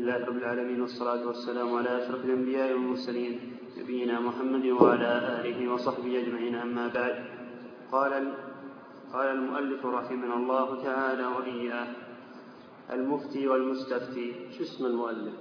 لله رب العالمين، والصلاة والسلام على أشرف الأنبياء والمرسلين نبينا محمد وعلى آله وصحبه أجمعين. أما بعد، قال المؤلف رحمه الله تعالى وإياه: المفتي والمستفتي. شو اسم المؤلف؟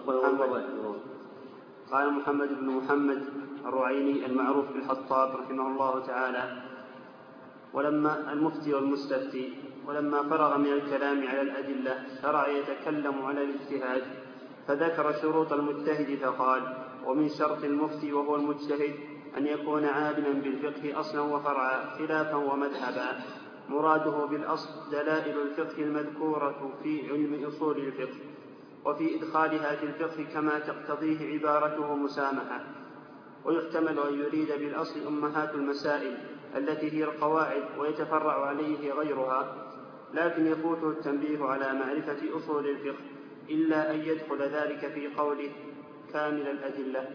قال محمد بن محمد الرعيني المعروف بالحطاب رحمه الله تعالى: ولما المفتي والمستفتي ولما فرغ من الكلام على الأدلة شرع يتكلم على الاجتهاد، فذكر شروط المجتهد فقال: ومن شرط المفتي وهو المجتهد أن يكون عالما بالفقه أصلا وفرعا خلافا ومذهبا. مراده بالأصل دلائل الفقه المذكورة في علم أصول الفقه، وفي إدخالها في الفقه كما تقتضيه عبارته مسامحة. ويحتمل أن يريد بالأصل أمهات المسائل التي هي القواعد ويتفرع عليه غيرها، لكن يفوته التنبيه على معرفة أصول الفقه، إلا أن يدخل ذلك في قوله كامل الأدلة.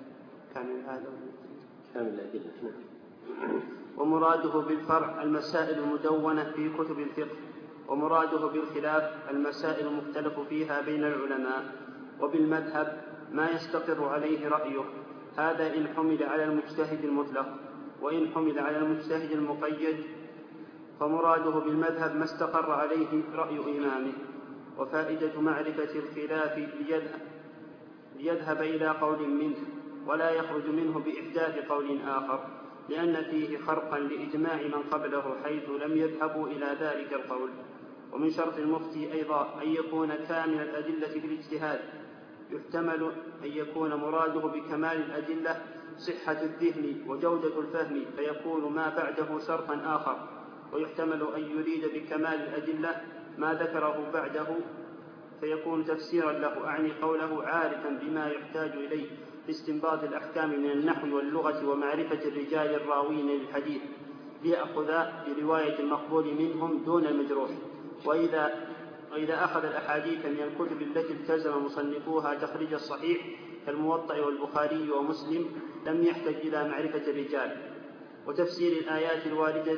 ومراده بالفرع المسائل المدونة في كتب الفقه، ومراده بالخلاف المسائل المختلف فيها بين العلماء، وبالمذهب ما يستقر عليه رأيه. هذا إن حمل على المجتهد المطلق، وإن حمل على المجتهد المقيد فمراده بالمذهب ما استقر عليه رأي إمامه. وفائدة معرفة الخلاف ليذهب إلى قول منه ولا يخرج منه بإحداث قول آخر، لأن فيه خرقا لإجماع من قبله حيث لم يذهبوا إلى ذلك القول. ومن شرط المفتي أيضا أن يكون كامل الأدلة في الاجتهاد. يحتمل أن يكون مراده بكمال الأدلة صحة الذهن وجودة الفهم فيكون ما بعده شرطا آخر، ويحتمل أن يريد بكمال الأدلة ما ذكره بعده فيكون تفسيرا له، أعني قوله عارفا بما يحتاج إليه في استنباط الأحكام من النحو واللغة ومعرفة الرجال الراوين للحديث، ليأخذ برواية المقبول منهم دون المجروح. وإذا أخذ الأحاديث من الكتب التي التزم مصنفوها تخريج الصحيح كالموطأ والبخاري ومسلم لم يحتج إلى معرفة الرجال. وتفسير الآيات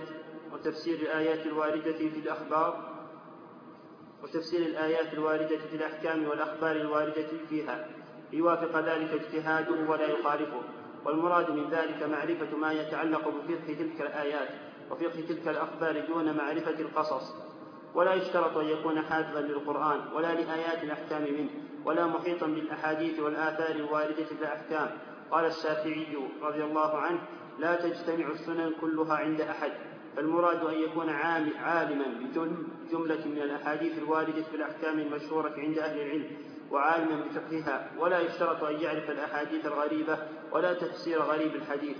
الواردة في الأحكام والأخبار الواردة فيها ليوافق ذلك اجتهاده ولا يخالفه. والمراد من ذلك معرفة ما يتعلق بفقه تلك الآيات وفقه تلك الأخبار دون معرفة القصص. ولا يشترط أن يكون حافظا للقرآن ولا لآيات الأحكام منه، ولا محيطا بالأحاديث والآثار الواردة في الأحكام. قال الشافعي رضي الله عنه: لا تجتمع السنن كلها عند أحد. فالمراد أن يكون عالما بجملة من الأحاديث الواردة في الأحكام المشهورة عند أهل العلم، وعالما بفقهها. ولا يشترط أن يعرف الأحاديث الغريبة ولا تفسير غريب الحديث،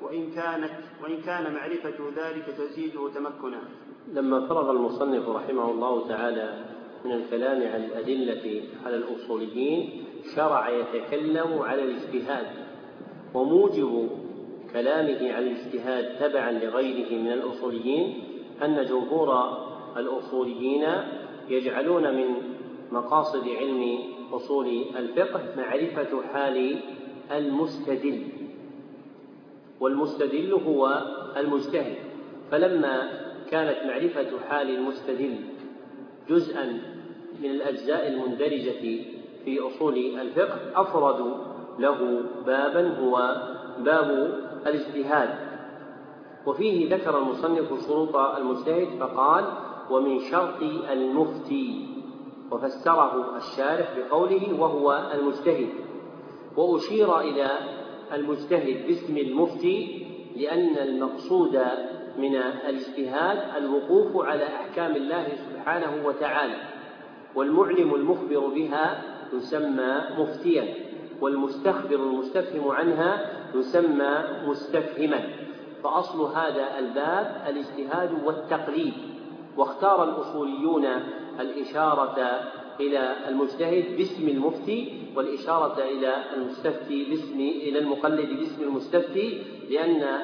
وإن كان معرفة ذلك تزيده تمكنا. لما فرغ المصنف رحمه الله تعالى من الكلام عن الأدلة على الأصوليين شرع يتكلم على الاجتهاد. وموجب كلامه عن الاجتهاد تبعا لغيره من الأصوليين أن جمهور الأصوليين يجعلون من مقاصد علم أصول الفقه معرفة حال المستدل، والمستدل هو المجتهد. فلما كانت معرفة حال المستدل جزءا من الأجزاء المندرجة في أصول الفقه أفردوا له بابا هو باب الاجتهاد. وفيه ذكر المصنف شروط المجتهد فقال: ومن شرط المفتي، وفسره الشارح بقوله وهو المجتهد. وأشير إلى المجتهد باسم المفتي لأن المقصود من الاجتهاد الوقوف على أحكام الله سبحانه وتعالى، والمعلم المخبر بها يسمى مفتيا، والمستخبر المستفهم عنها يسمى مستفهما. فأصل هذا الباب الاجتهاد والتقليد. واختار الأصوليون الإشارة إلى المجتهد باسم المفتي والإشارة إلى المقلد باسم المستفتي، لأن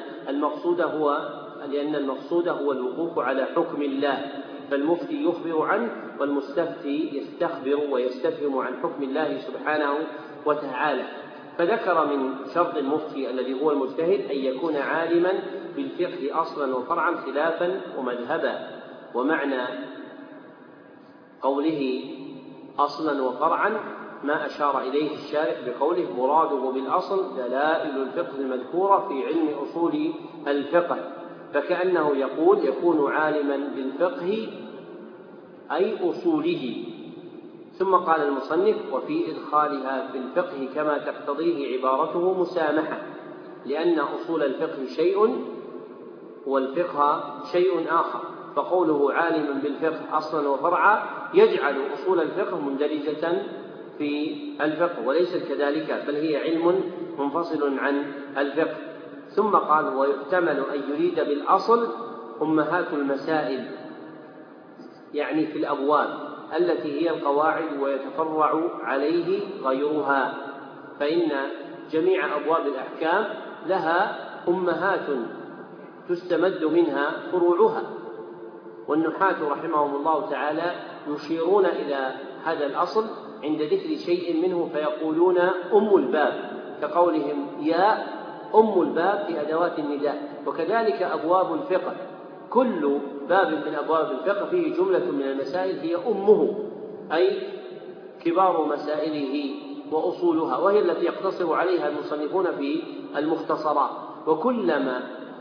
المقصود هو الوقوف على حكم الله، فالمفتي يخبر عنه والمستفتي يستخبر ويستفهم عن حكم الله سبحانه وتعالى. فذكر من شرط المفتي الذي هو المجتهد أن يكون عالما بالفقه أصلا وفرعا خلافا ومذهبا. ومعنى قوله أصلا وفرعا ما أشار إليه الشارح بقوله مراده بالأصل دلائل الفقه المذكورة في علم أصول الفقه، فكأنه يقول يكون عالما بالفقه أي أصوله. ثم قال المصنف وفي إدخالها في الفقه كما تقتضيه عبارته مسامحة، لأن أصول الفقه شيء والفقه شيء آخر، فقوله عالم بالفقه أصلا وفرعا يجعل أصول الفقه مندرجة في الفقه، وليست كذلك، بل هي علم منفصل عن الفقه. ثم قال ويحتمل أن يريد بالأصل أمهات المسائل، يعني في الأبواب التي هي القواعد ويتفرع عليه غيرها، فإن جميع أبواب الأحكام لها أمهات تستمد منها فروعها، والنحاة رحمهم الله تعالى يشيرون إلى هذا الأصل عند ذكر شيء منه فيقولون أم الباب، كقولهم يا أم الباب في أدوات النداء. وكذلك أبواب الفقه، كل باب من أبواب الفقه فيه جملة من المسائل هي أمه، أي كبار مسائله وأصولها، وهي التي يقتصر عليها المصنفون في المختصرات. وكلما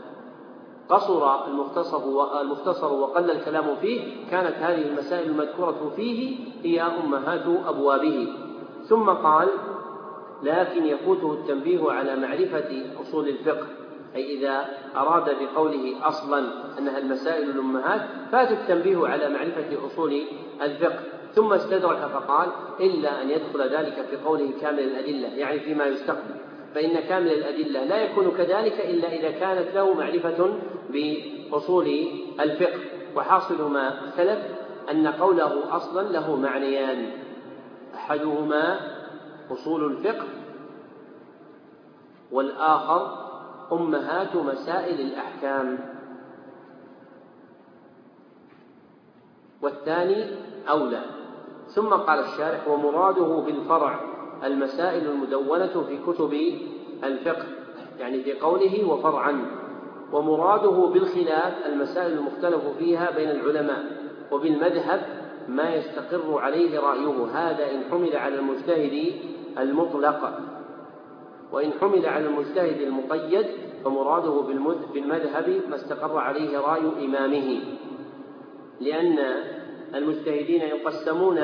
قصر المختصر وقل الكلام فيه كانت هذه المسائل المذكورة فيه هي أمهات أبوابه. ثم قال لكن يفوته التنبيه على معرفة أصول الفقه، أي إذا أراد بقوله أصلا أنها المسائل الأمهات فات التنبيه على معرفة أصول الفقه. ثم استدرك فقال إلا أن يدخل ذلك في قوله كامل الأدلة، يعني فيما يستقبل، فإن كامل الأدلة لا يكون كذلك إلا إذا كانت له معرفة بأصول الفقه. وحاصل ما سلف أن قوله أصلا له معنيان، أحدهما أصول الفقه، والآخر أمهات مسائل الأحكام، والثاني أولى. ثم قال الشارح ومراده بالفرع المسائل المدونة في كتب الفقه، يعني في قوله وفرعا، ومراده بالخلاف المسائل المختلف فيها بين العلماء، وبالمذهب ما يستقر عليه رأيه، هذا إن حمل على المجتهد المطلق، وإن حمل على المجتهد المقيد فمراده بالمذهب ما استقر عليه رأي إمامه، لأن المجتهدين يقسمون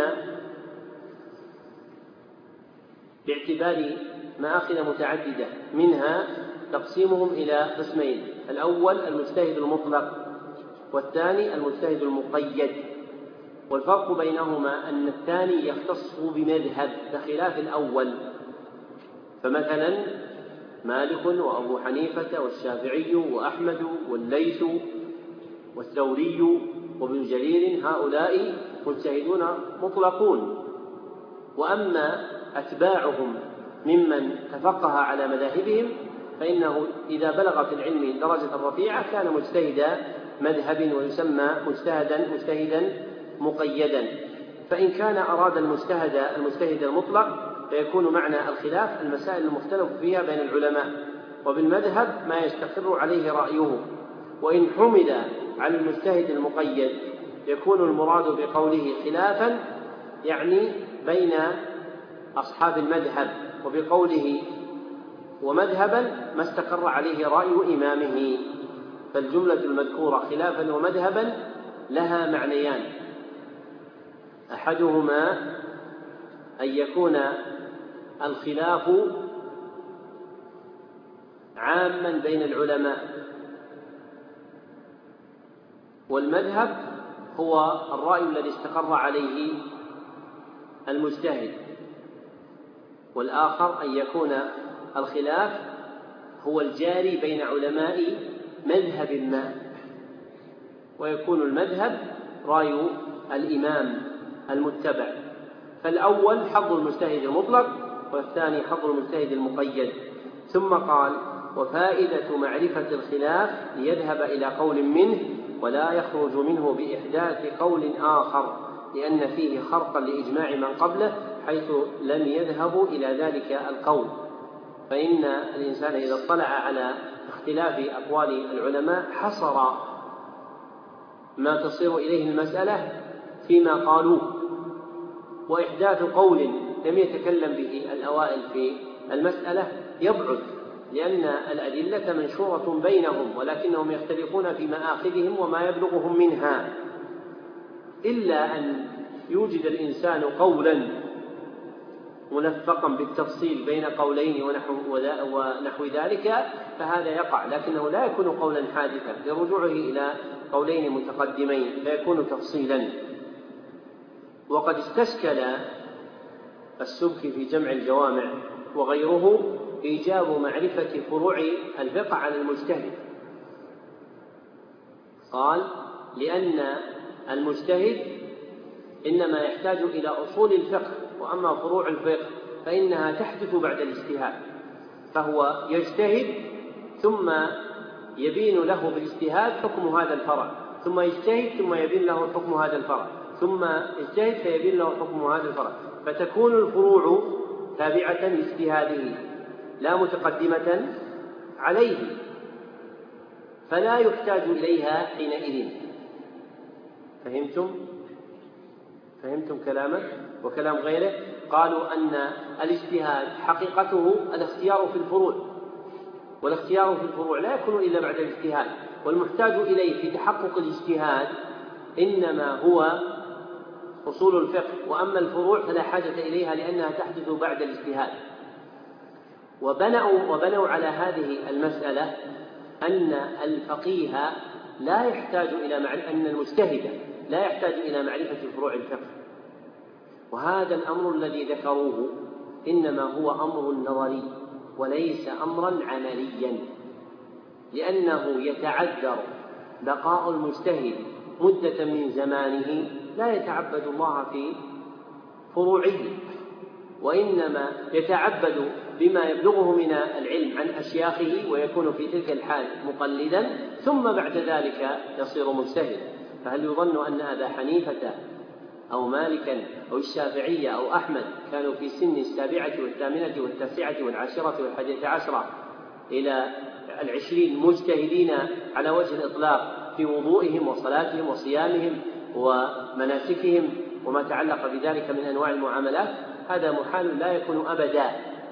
باعتبار مآخذ متعددة، منها تقسيمهم إلى قسمين: الأول المجتهد المطلق، والثاني المجتهد المقيد. والفرق بينهما أن الثاني يختص بمذهب بخلاف الأول، فمثلا مالك وأبو حنيفة والشافعي وأحمد والليث والثوري وابن جرير هؤلاء مجتهدون مطلقون، وأما أتباعهم ممن تفقه على مذاهبهم فإنه إذا بلغ في العلم درجة رفيعة كان مجتهد مذهب ويسمى مجتهدا مقيدا. فإن كان أراد المجتهد المطلق فيكون معنى الخلاف المسائل المختلف فيها بين العلماء، وبالمذهب ما يستقر عليه رأيه. وإن حمل على المجتهد المقيد يكون المراد بقوله خلافا يعني بين أصحاب المذهب، وبقوله ومذهبا ما استقر عليه رأي إمامه. فالجملة المذكورة خلافا ومذهبا لها معنيان: أحدهما أن يكون الخلاف عاما بين العلماء، والمذهب هو الرأي الذي استقر عليه المجتهد. والآخر أن يكون الخلاف هو الجاري بين علماء مذهب ما، ويكون المذهب رأي الإمام المتبع. فالأول حظ المجتهد المطلق، والثاني حظ المجتهد المقيد. ثم قال وفائدة معرفة الخلاف ليذهب إلى قول منه ولا يخرج منه بإحداث قول آخر، لأن فيه خرقا لإجماع من قبله حيث لم يذهبوا إلى ذلك القول. فإن الإنسان إذا اطلع على اختلاف أقوال العلماء حصر ما تصير إليه المسألة فيما قالوه، وإحداث قول لم يتكلم به الأوائل في المسألة يبعد، لأن الأدلة منشورة بينهم، ولكنهم يختلفون في مآخذهم وما يبلغهم منها، إلا أن يوجد الإنسان قولا منفقا بالتفصيل بين قولين ونحو ذلك فهذا يقع، لكنه لا يكون قولا حادثا لرجوعه إلى قولين متقدمين، لا يكون تفصيلا. وقد استشكل السبكي في جمع الجوامع وغيره إيجاب معرفة فروع الفقه على المجتهد. قال لأن المجتهد إنما يحتاج إلى أصول الفقه، وأما فروع الفقه فإنها تحدث بعد الاجتهاد، فهو يجتهد ثم يبين له بالاجتهاد حكم هذا الفرع، ثم يجتهد ثم يبين له حكم هذا الفرع، ثم يجتهد فيبين له حكم هذا الفرع، فتكون الفروع تابعة لاجتهاده لا متقدمة عليه، فلا يحتاج إليها حينئذ. فهمتم كلامه وكلام غيره؟ قالوا أن الاجتهاد حقيقته الاختيار في الفروع، والاختيار في الفروع لا يكون إلا بعد الاجتهاد، والمحتاج إليه في تحقق الاجتهاد إنما هو أصول الفقه، وأما الفروع فلا حاجة إليها لأنها تحدث بعد الاجتهاد. وبنوا على هذه المسألة أن الفقيه لا يحتاج إلى أن المجتهد لا يحتاج إلى معرفة فروع الفقه، وهذا الأمر الذي ذكروه إنما هو أمر نظري وليس أمرا عمليا، لأنه يتعذر بقاء المجتهد مدة من زمانه لا يتعبد الله في فروعه، وإنما يتعبد بما يبلغه من العلم عن أشياخه ويكون في تلك الحال مقلدا، ثم بعد ذلك يصير مجتهدا. فهل يظن أن أبا حنيفة أو مالكا أو الشافعية أو أحمد كانوا في سن 7 و8 و9 و10 و11 إلى 20 مجتهدين على وجه الإطلاق في وضوئهم وصلاتهم وصيامهم ومناسكهم وما تعلق بذلك من أنواع المعاملات؟ هذا محال لا يكون أبدا،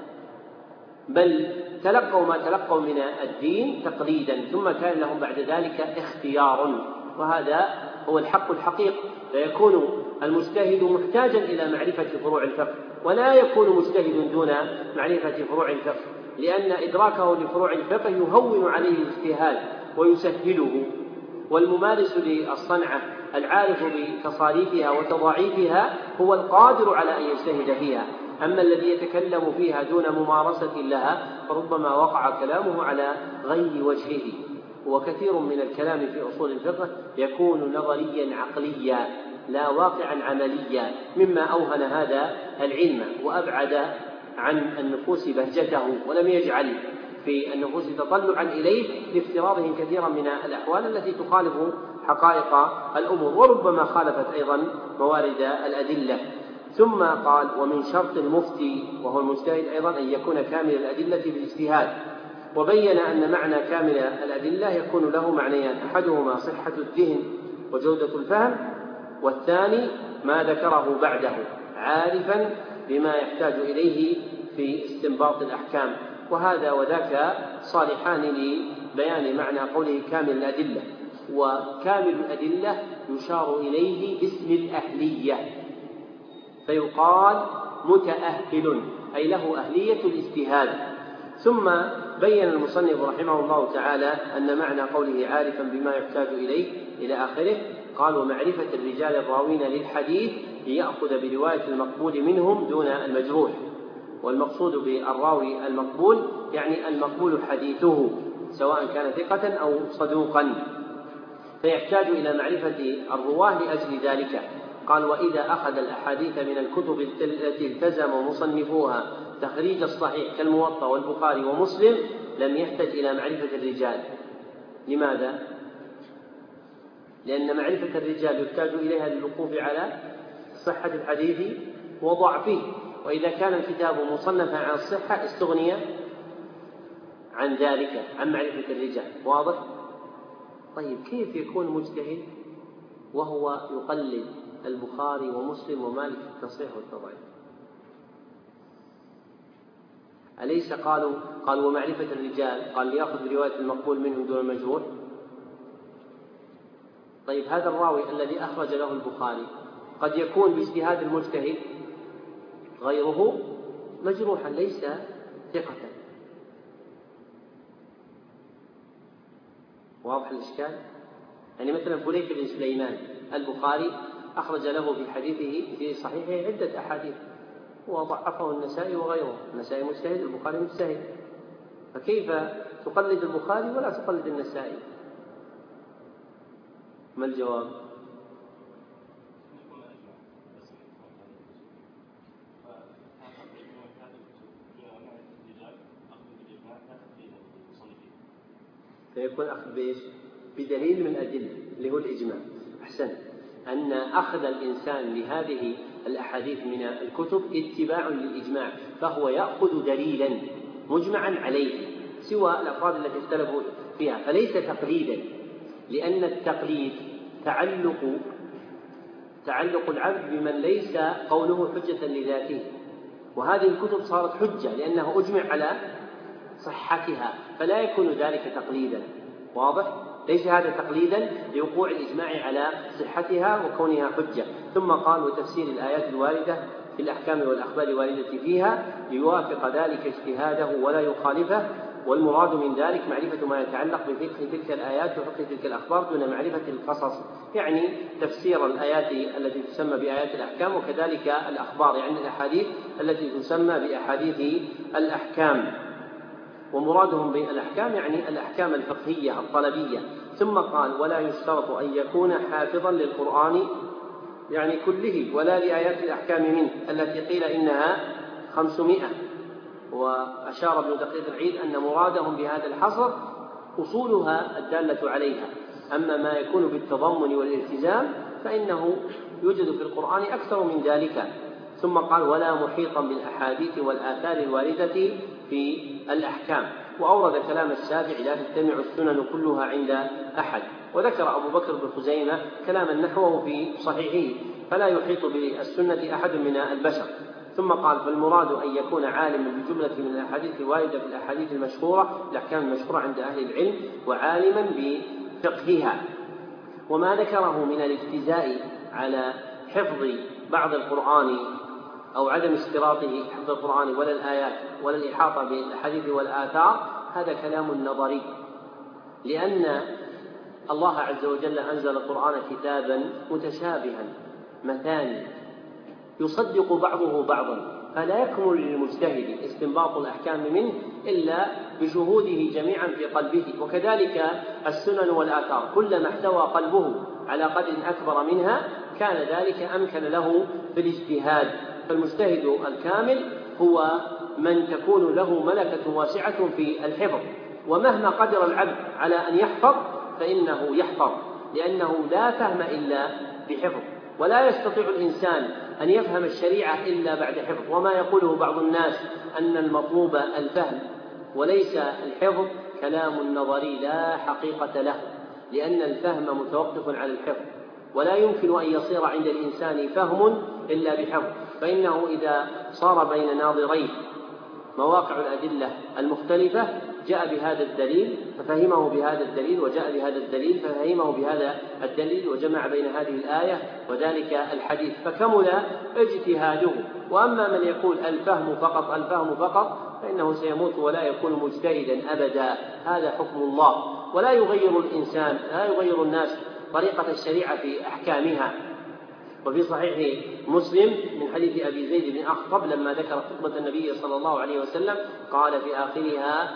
بل تلقوا ما تلقوا من الدين تقليدا، ثم كان لهم بعد ذلك اختيار، وهذا هو الحق الحقيقي. فيكون المجتهد محتاجا إلى معرفة فروع الفقه، ولا يكون مجتهد دون معرفة فروع الفقه، لأن إدراكه لفروع الفقه يهون عليه الاجتهاد ويسهله، والممارس للصنعة العارف بتصاريفها وتضاعيفها هو القادر على أن يجتهد فيها. أما الذي يتكلم فيها دون ممارسة لها فربما وقع كلامه على غير وجهه. وكثير من الكلام في أصول الفقه يكون نظريا عقليا لا واقعا عمليا، مما أوهن هذا العلم وأبعد عن النفوس بهجته، ولم يجعل في النفوس تطلعا إليه لافتراضهم كثيرا من الأحوال التي تخالف حقائق الأمور، وربما خالفت أيضا موارد الأدلة. ثم قال: ومن شرط المفتي وهو المجتهد أيضا أن يكون كامل الأدلة بالاجتهاد. وبين أن معنى كامل الأدلة يكون له معنيان: أحدهما صحة الذهن وجودة الفهم، والثاني ما ذكره بعده عارفا بما يحتاج إليه في استنباط الأحكام. وهذا وذاك صالحان لبيان معنى قوله كامل الأدلة. وكامل الأدلة يشار إليه باسم الأهلية، فيقال متأهل أي له أهلية الاجتهاد. ثم بين المصنف رحمه الله تعالى أن معنى قوله عارفا بما يحتاج إليه إلى آخره. قال: ومعرفة الرجال الراوين للحديث ليأخذ برواية المقبول منهم دون المجروح. والمقصود بالراوي المقبول يعني المقبول حديثه سواء كان ثقة أو صدوقا، فيحتاج إلى معرفة الرواه لأجل ذلك. قال: وإذا أخذ الأحاديث من الكتب التي التزم مصنفوها تخريج الصحيح كالموطأ والبخاري ومسلم لم يحتج إلى معرفة الرجال. لماذا؟ لأن معرفة الرجال يحتاج إليها للوقوف على صحة الحديث وضعفه، وإذا كان الكتاب مصنفا على الصحة استغني عن ذلك، عن معرفة الرجال. واضح؟ طيب، كيف يكون مجتهد وهو يقلد البخاري ومسلم ومالك في التصحيح والتضعيف؟ أليس قالوا ومعرفة الرجال قال ليأخذ برواية المقبول منهم دون المجروح؟ طيب هذا الراوي الذي أخرج له البخاري قد يكون باجتهاد المجتهد غيره مجروحا ليس ثقة. واضح الإشكال؟ يعني مثلا فليك بن سليمان البخاري أخرج له في حديثه في صحيحه عدة أحاديث وضعفه النسائي وغيره، النسائي مجتهد البخاري مجتهد، فكيف تقلد البخاري ولا تقلد النسائي؟ ما الجواب؟ فيكون أخذ بإيش؟ بدليل من أدلة اللي هو الإجماع. أحسن، أن أخذ الإنسان لهذه الأحاديث من الكتب اتباع للإجماع، فهو يأخذ دليلا مجمعا عليه سوى الأفراد التي اختلفوا فيها، فليس تقليدا، لأن التقليد تعلق العبد بمن ليس قوله حجة لذاته، وهذه الكتب صارت حجة لأنه أجمع على صحتها، فلا يكون ذلك تقليدا. واضح؟ ليس هذا تقليدا لوقوع الإجماع على صحتها وكونها حجة. ثم قال وتفسير الآيات الواردة في الأحكام والأخبار الواردة فيها ليوافق ذلك اجتهاده ولا يخالفه، والمراد من ذلك معرفة ما يتعلق بفقه تلك الآيات وفقه تلك الأخبار دون معرفة القصص، يعني تفسير الآيات التي تسمى بآيات الأحكام، وكذلك الأخبار يعني الأحاديث التي تسمى بأحاديث الأحكام، ومرادهم بالأحكام يعني الأحكام الفقهية الطلبية. ثم قال ولا يشترط أن يكون حافظا للقرآن يعني كله ولا لآيات الأحكام منه التي قيل إنها 500، وأشار ابن دقيق العيد أن مرادهم بهذا الحصر أصولها الدالة عليها، أما ما يكون بالتضمن والالتزام فإنه يوجد في القرآن أكثر من ذلك. ثم قال ولا محيطا بالأحاديث والآثار الواردة في الأحكام، وأورد كلام الشافعي لا تجتمع السنن كلها عند أحد، وذكر أبو بكر بن خزيمة كلاما نحوه في صحيحه فلا يحيط بالسنة أحد من البشر. ثم قال فالمراد أن يكون عالما بجملة من الأحاديث الواردة في الأحاديث المشهورة الأحكام المشهورة عند أهل العلم وعالما بفقهها. وما ذكره من الاجتزاء على حفظ بعض القرآن أو عدم اشتراطه حفظ القرآن ولا الآيات ولا الإحاطة بالأحاديث والآثار هذا كلام نظري، لأن الله عز وجل أنزل القرآن كتابا متشابها مثاني يصدق بعضه بعضا، فلا يكمل للمجتهد استنباط الأحكام منه إلا بشهوده جميعا في قلبه. وكذلك السنن والآثار كلما احتوى قلبه على قدر أكبر منها كان ذلك أمكن له في الاجتهاد. فالمجتهد الكامل هو من تكون له ملكة واسعة في الحفظ، ومهما قدر العبد على أن يحفظ فإنه يحفظ، لأنه لا فهم إلا بحفظ، ولا يستطيع الإنسان أن يفهم الشريعة إلا بعد حفظ. وما يقوله بعض الناس أن المطلوب الفهم وليس الحفظ كلام نظري لا حقيقة له، لأن الفهم متوقف على الحفظ، ولا يمكن أن يصير عند الإنسان فهم إلا بحفظ، فإنه إذا صار بين ناظرين مواقع الأدلة المختلفة جاء بهذا الدليل ففهمه بهذا الدليل، وجاء بهذا الدليل ففهمه بهذا الدليل، وجمع بين هذه الآية وذلك الحديث فكمل اجتهاده. وأما من يقول الفهم فقط فإنه سيموت ولا يكون مجتهدا أبدا، هذا حكم الله، ولا يغير الإنسان لا يغير الناس طريقة الشريعة في أحكامها. وفي صحيح مسلم من حديث أبي زيد بن أخطب لما ذكر خطبة النبي صلى الله عليه وسلم قال في آخرها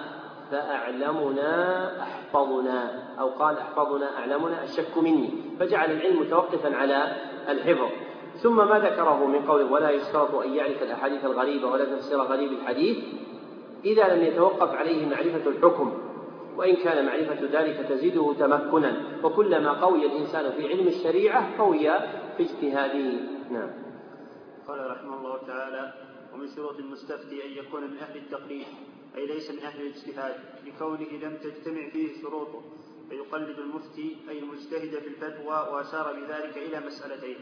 فأعلمنا أحفظنا، أو قال أحفظنا أعلمنا الشك مني، فجعل العلم متوقفا على الحفظ. ثم ما ذكره من قوله ولا يشترط أن يعرف الأحاديث الغريبة ولا تفسير غريب الحديث إذا لم يتوقف عليه معرفة الحكم، وإن كان معرفة ذلك تزيده تمكنا، وكلما قوي الإنسان في علم الشريعة قوي في اجتهاده. نعم. قال رحمه الله تعالى ومن شروط المستفتي أن يكون من أهل التقليد أي ليس من أهل الاجتهاد لكونه لم تجتمع فيه شروطه، فيقلد المفتي أي المجتهد في الفتوى، وأشار بذلك إلى مسألتين: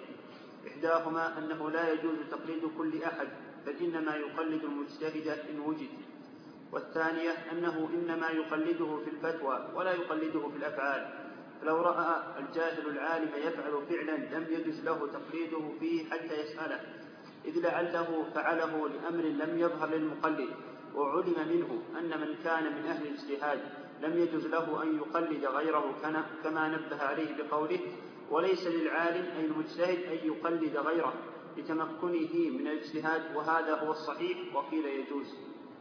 إحداهما أنه لا يجوز تقليد كل أحد، بل إنما يقلد المجتهد إن وجد، والثانية أنه إنما يقلده في الفتوى ولا يقلده في الأفعال، فلو رأى الجاهل العالم يفعل فعلا لم يجز له تقليده فيه حتى يسأله، إذ لعله فعله لأمر لم يظهر للمقلد، وعلم منه أن من كان من أهل الاجتهاد لم يجز له أن يقلد غيره كما نبه عليه بقوله: وليس للعالم أي المجتهد أن يقلد غيره لتمكنه من الاجتهاد، وهذا هو الصحيح، وقيل يجوز.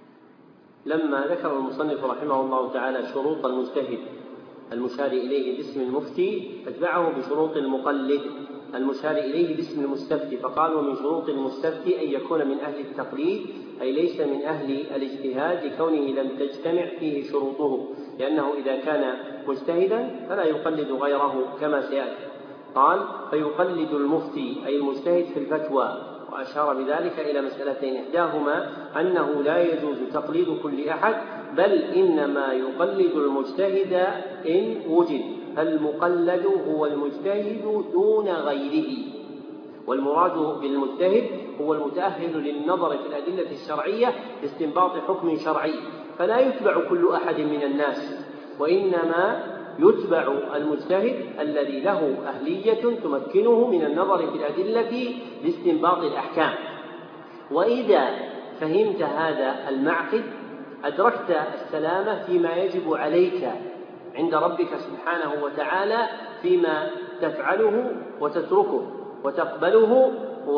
لما ذكر المصنف رحمه الله تعالى شروط المجتهد المشار إليه باسم المفتي فتبعه بشروط المقلد المشار إليه باسم المستفتي، فقال: ومن شروط المستفتي أن يكون من أهل التقليد، أي ليس من أهل الاجتهاد لكونه لم تجتمع فيه شروطه، لأنه إذا كان مجتهدا فلا يقلد غيره كما سيأتي. قال: فيقلد المفتي أي المجتهد في الفتوى، وأشار بذلك إلى مسألتين: إحداهما أنه لا يجوز تقليد كل أحد، بل إنما يقلد المجتهد إن وجد، فالمقلد هو المجتهد دون غيره، والمراد بالمجتهد هو المتأهل للنظر في الأدلة الشرعية لاستنباط حكم شرعي، فلا يتبع كل أحد من الناس، وإنما يتبع المجتهد الذي له أهلية تمكنه من النظر في الأدلة لاستنباط الأحكام. وإذا فهمت هذا المعقد أدركت السلامة فيما يجب عليك عند ربك سبحانه وتعالى، فيما تفعله وتتركه وتقبله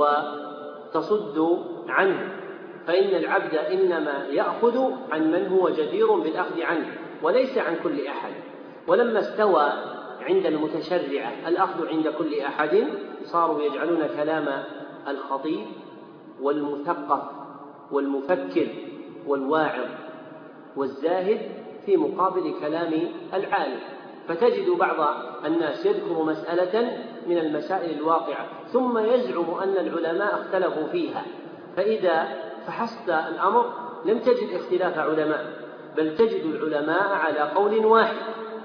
وتصد عنه، فإن العبد إنما يأخذ عن من هو جدير بالأخذ عنه وليس عن كل أحد. ولما استوى عند المتشرعة الأخذ عند كل أحد، صاروا يجعلون كلام الخطيب والمثقف والمفكر والواعظ والزاهد في مقابل كلام العالم، فتجد بعض الناس يذكر مسألة من المسائل الواقعة ثم يزعم أن العلماء اختلفوا فيها، فإذا فحصت الأمر لم تجد اختلاف علماء، بل تجد العلماء على قول واحد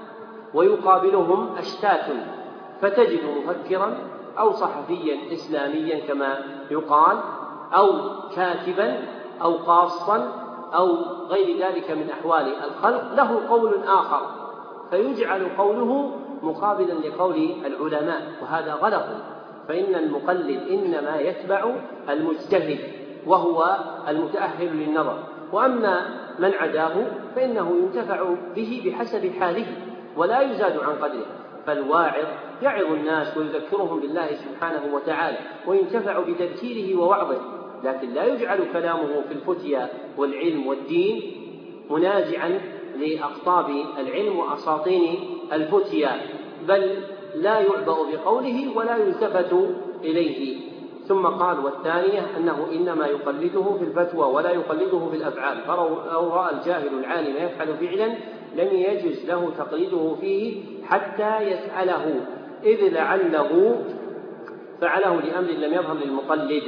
ويقابلهم أشتات، فتجد مفكرا أو صحفيا إسلاميا كما يقال، أو كاتبا أو قاصا أو غير ذلك من أحوال الخلق له قول آخر، فيجعل قوله مقابلا لقول العلماء، وهذا غلط. فإن المقلد إنما يتبع المجتهد وهو المتأهل للنظر، وأما من عداه فإنه ينتفع به بحسب حاله ولا يزاد عن قدره. فالواعظ يعظ الناس ويذكرهم بالله سبحانه وتعالى وينتفع بتذكيره ووعظه، لكن لا يجعل كلامه في الفتيا والعلم والدين منازعا لأقطاب العلم وأساطين الفتيا، بل لا يعبأ بقوله ولا يلتفت إليه. ثم قال: والثانية أنه إنما يقلده في الفتوى ولا يقلده في الأفعال، فلو رأى الجاهل العالم يفعل فعلا لم يجز له تقليده فيه حتى يسأله، إذ لعله فعله لأمر لم يظهر للمقلد.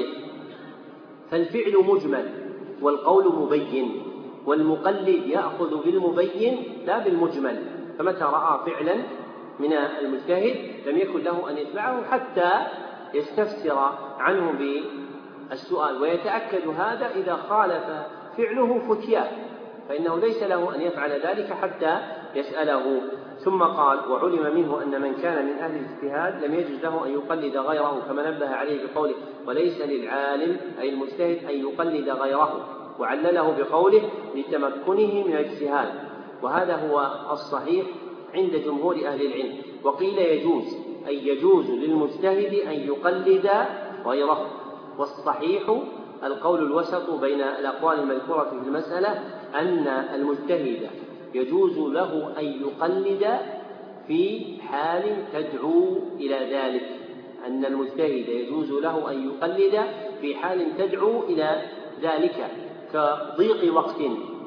فالفعل مجمل والقول مبين، والمقلد يأخذ بالمبين لا بالمجمل، فمتى رأى فعلا من المجتهد لم يكن له أن يتبعه حتى يستفسر عنه بالسؤال، ويتأكد هذا إذا خالف فعله فتياه، فإنه ليس له أن يفعل ذلك حتى يسأله. ثم قال: وعلم منه أن من كان من أهل الاجتهاد لم يجز له أن يقلد غيره، كما نبه عليه بقوله: وليس للعالم أي المجتهد أن يقلد غيره، وعلله بقوله: لتمكنه من الاجتهاد، وهذا هو الصحيح عند جمهور أهل العلم. وقيل يجوز أي يجوز للمجتهد أن يقلد غيره، والصحيح القول الوسط بين الأقوال المذكورة في المسألة أن المجتهد يجوز له أن يقلد في حال تدعو إلى ذلك، أن المجتهد يجوز له أن يقلد في حال تدعو إلى ذلك، كضيق وقت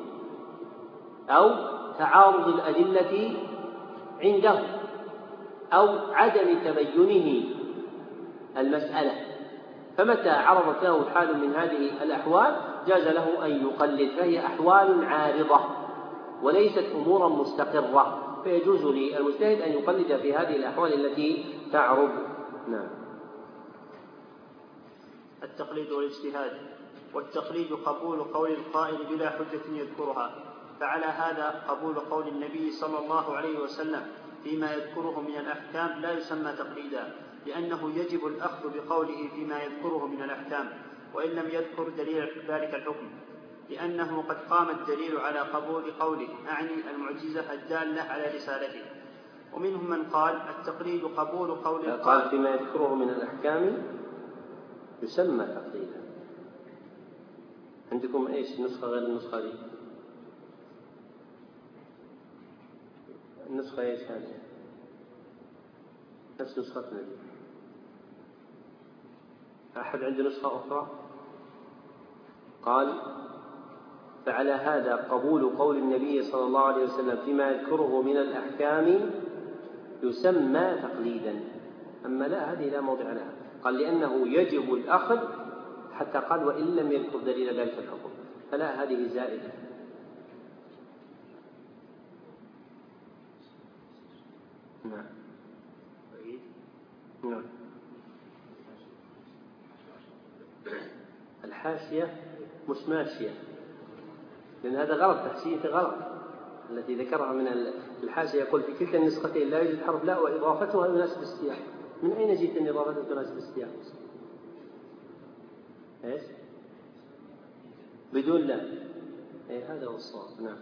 أو تعارض الأدلة عنده أو عدم تبينه المسألة، فمتى عرضت له حال من هذه الأحوال جاز له أن يقلد، فهي أحوال عارضة وليست أمورا مستقرة، فيجوز للمجتهد أن يقلد في هذه الأحوال التي تعرض. نعم. التقليد والاجتهاد. والتقليد قبول قول القائل بلا حجة يذكرها. فعلى هذا قبول قول النبي صلى الله عليه وسلم فيما يذكره من الأحكام لا يسمى تقليدا، لأنه يجب الأخذ بقوله فيما يذكره من الأحكام وإن لم يذكر دليل ذلك الحكم، لأنه قد قام الدليل على قبول قوله، أعني المعجزة الدالة على رسالته. ومنهم من قال التقليد قبول قول القائل قال فيما يذكره من الأحكام يسمى تقليدا. عندكم إيش نسخة غير النسخة دي؟ النسخة إيش هذه؟ نفس نسختنا دي. أحد عنده نسخة أخرى؟ قال فعلى هذا قبول قول النبي صلى الله عليه وسلم فيما يذكره من الأحكام يسمى تقليدا. أما لا، هذه لا موضع لها. قال لأنه يجب الأخذ، حتى قال وإن لم يذكر دليل ذلك الحكم، فلا، هذه زائدة. نعم. نعم. الحاشية مش ماشية، لأن هذا غلط، تحشية غلط. التي ذكرها من الحاشية يقول في كلتا النسختين لا يوجد حرف لا وإضافتها يناسب السياق. من أين جئت أن إضافتها تناسب السياق؟ إيش؟ بدون لا. هذا هو الصواب. نعم.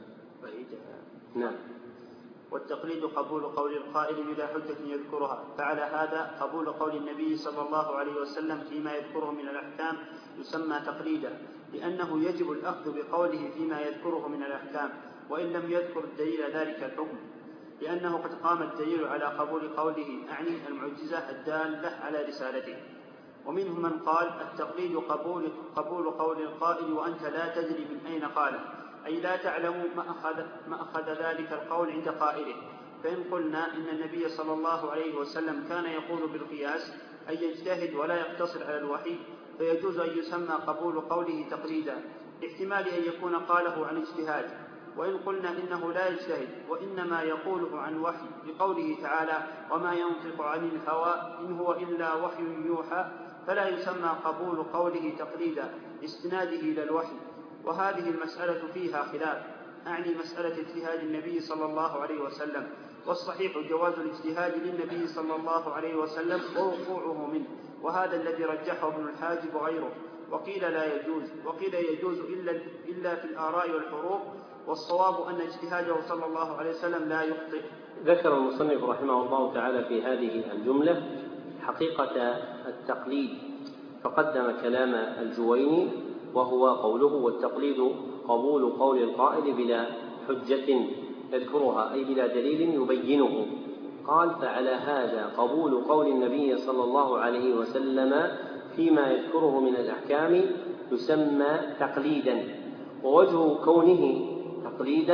نعم. والتقليد قبول قول القائل بلا حجة يذكرها. فعلى هذا قبول قول النبي صلى الله عليه وسلم فيما يذكره من الأحكام يسمى تقليدا، لأنه يجب الأخذ بقوله فيما يذكره من الأحكام وإن لم يذكر دليل ذلك الحكم، لأنه قد قام الدليل على قبول قوله، أعني المعجزة الدالة على رسالته. ومنهم من قال التقليد قبول قول القائل وأنت لا تدري من أين قاله، أي لا تعلم ما أخذ ذلك القول عند قائله. فإن قلنا إن النبي صلى الله عليه وسلم كان يقول بالقياس أي يجتهد ولا يقتصر على الوحي، فيجوز أن يسمى قبول قوله تقليدا، لاحتمال أن يكون قاله عن اجتهاد. وإن قلنا إنه لا يجتهد وإنما يقوله عن وحي، لقوله تعالى وما ينطق عن الهوى إن هو إلا وحي يوحى، فلا يسمى قبول قوله تقليدا لاستناده إلى الوحي. وهذه المسألة فيها خلاف، أعني مسألة اجتهاد النبي صلى الله عليه وسلم، والصحيح جواز الاجتهاد للنبي صلى الله عليه وسلم ووقوعه منه، وهذا الذي رجحه ابن الحاجب وغيره. وقيل لا يجوز، وقيل يجوز إلا في الآراء والحروف، والصواب أن اجتهاده صلى الله عليه وسلم لا يخطئ. ذكر المصنف رحمه الله تعالى في هذه الجملة حقيقة التقليد، فقدم كلام الجويني وهو قوله والتقليد قبول قول القائل بلا حجة يذكرها، أي بلا دليل يبينه. قال فعلى هذا قبول قول النبي صلى الله عليه وسلم فيما يذكره من الأحكام يسمى تقليدا. ووجه كونه تقليدا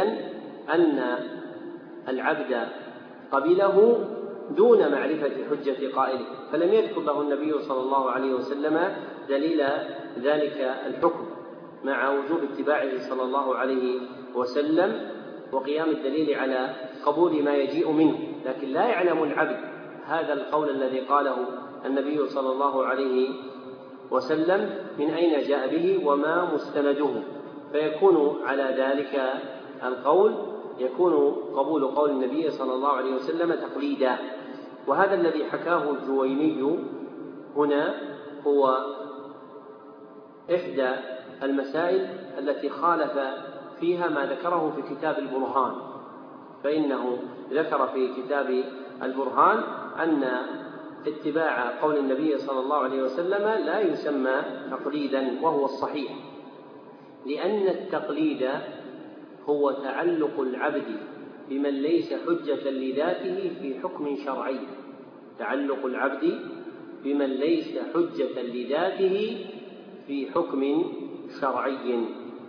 أن العبد قبله دون معرفة حجة قائله، فلم يذكر له النبي صلى الله عليه وسلم دليل ذلك الحكم، مع وجوب اتباعه صلى الله عليه وسلم وقيام الدليل على قبول ما يجيء منه. لكن لا يعلم العبد هذا القول الذي قاله النبي صلى الله عليه وسلم من أين جاء به وما مستنده، فيكون على ذلك القول يكون قبول قول النبي صلى الله عليه وسلم تقليدا. وهذا الذي حكاه الجويني هنا هو إحدى المسائل التي خالف فيها ما ذكره في كتاب البرهان، فإنه ذكر في كتاب البرهان أن اتباع قول النبي صلى الله عليه وسلم لا يسمى تقليدا، وهو الصحيح، لأن التقليد هو تعلق العبد بمن ليس حجة لذاته في حكم شرعي، تعلق العبد بمن ليس حجة لذاته في حكم شرعي.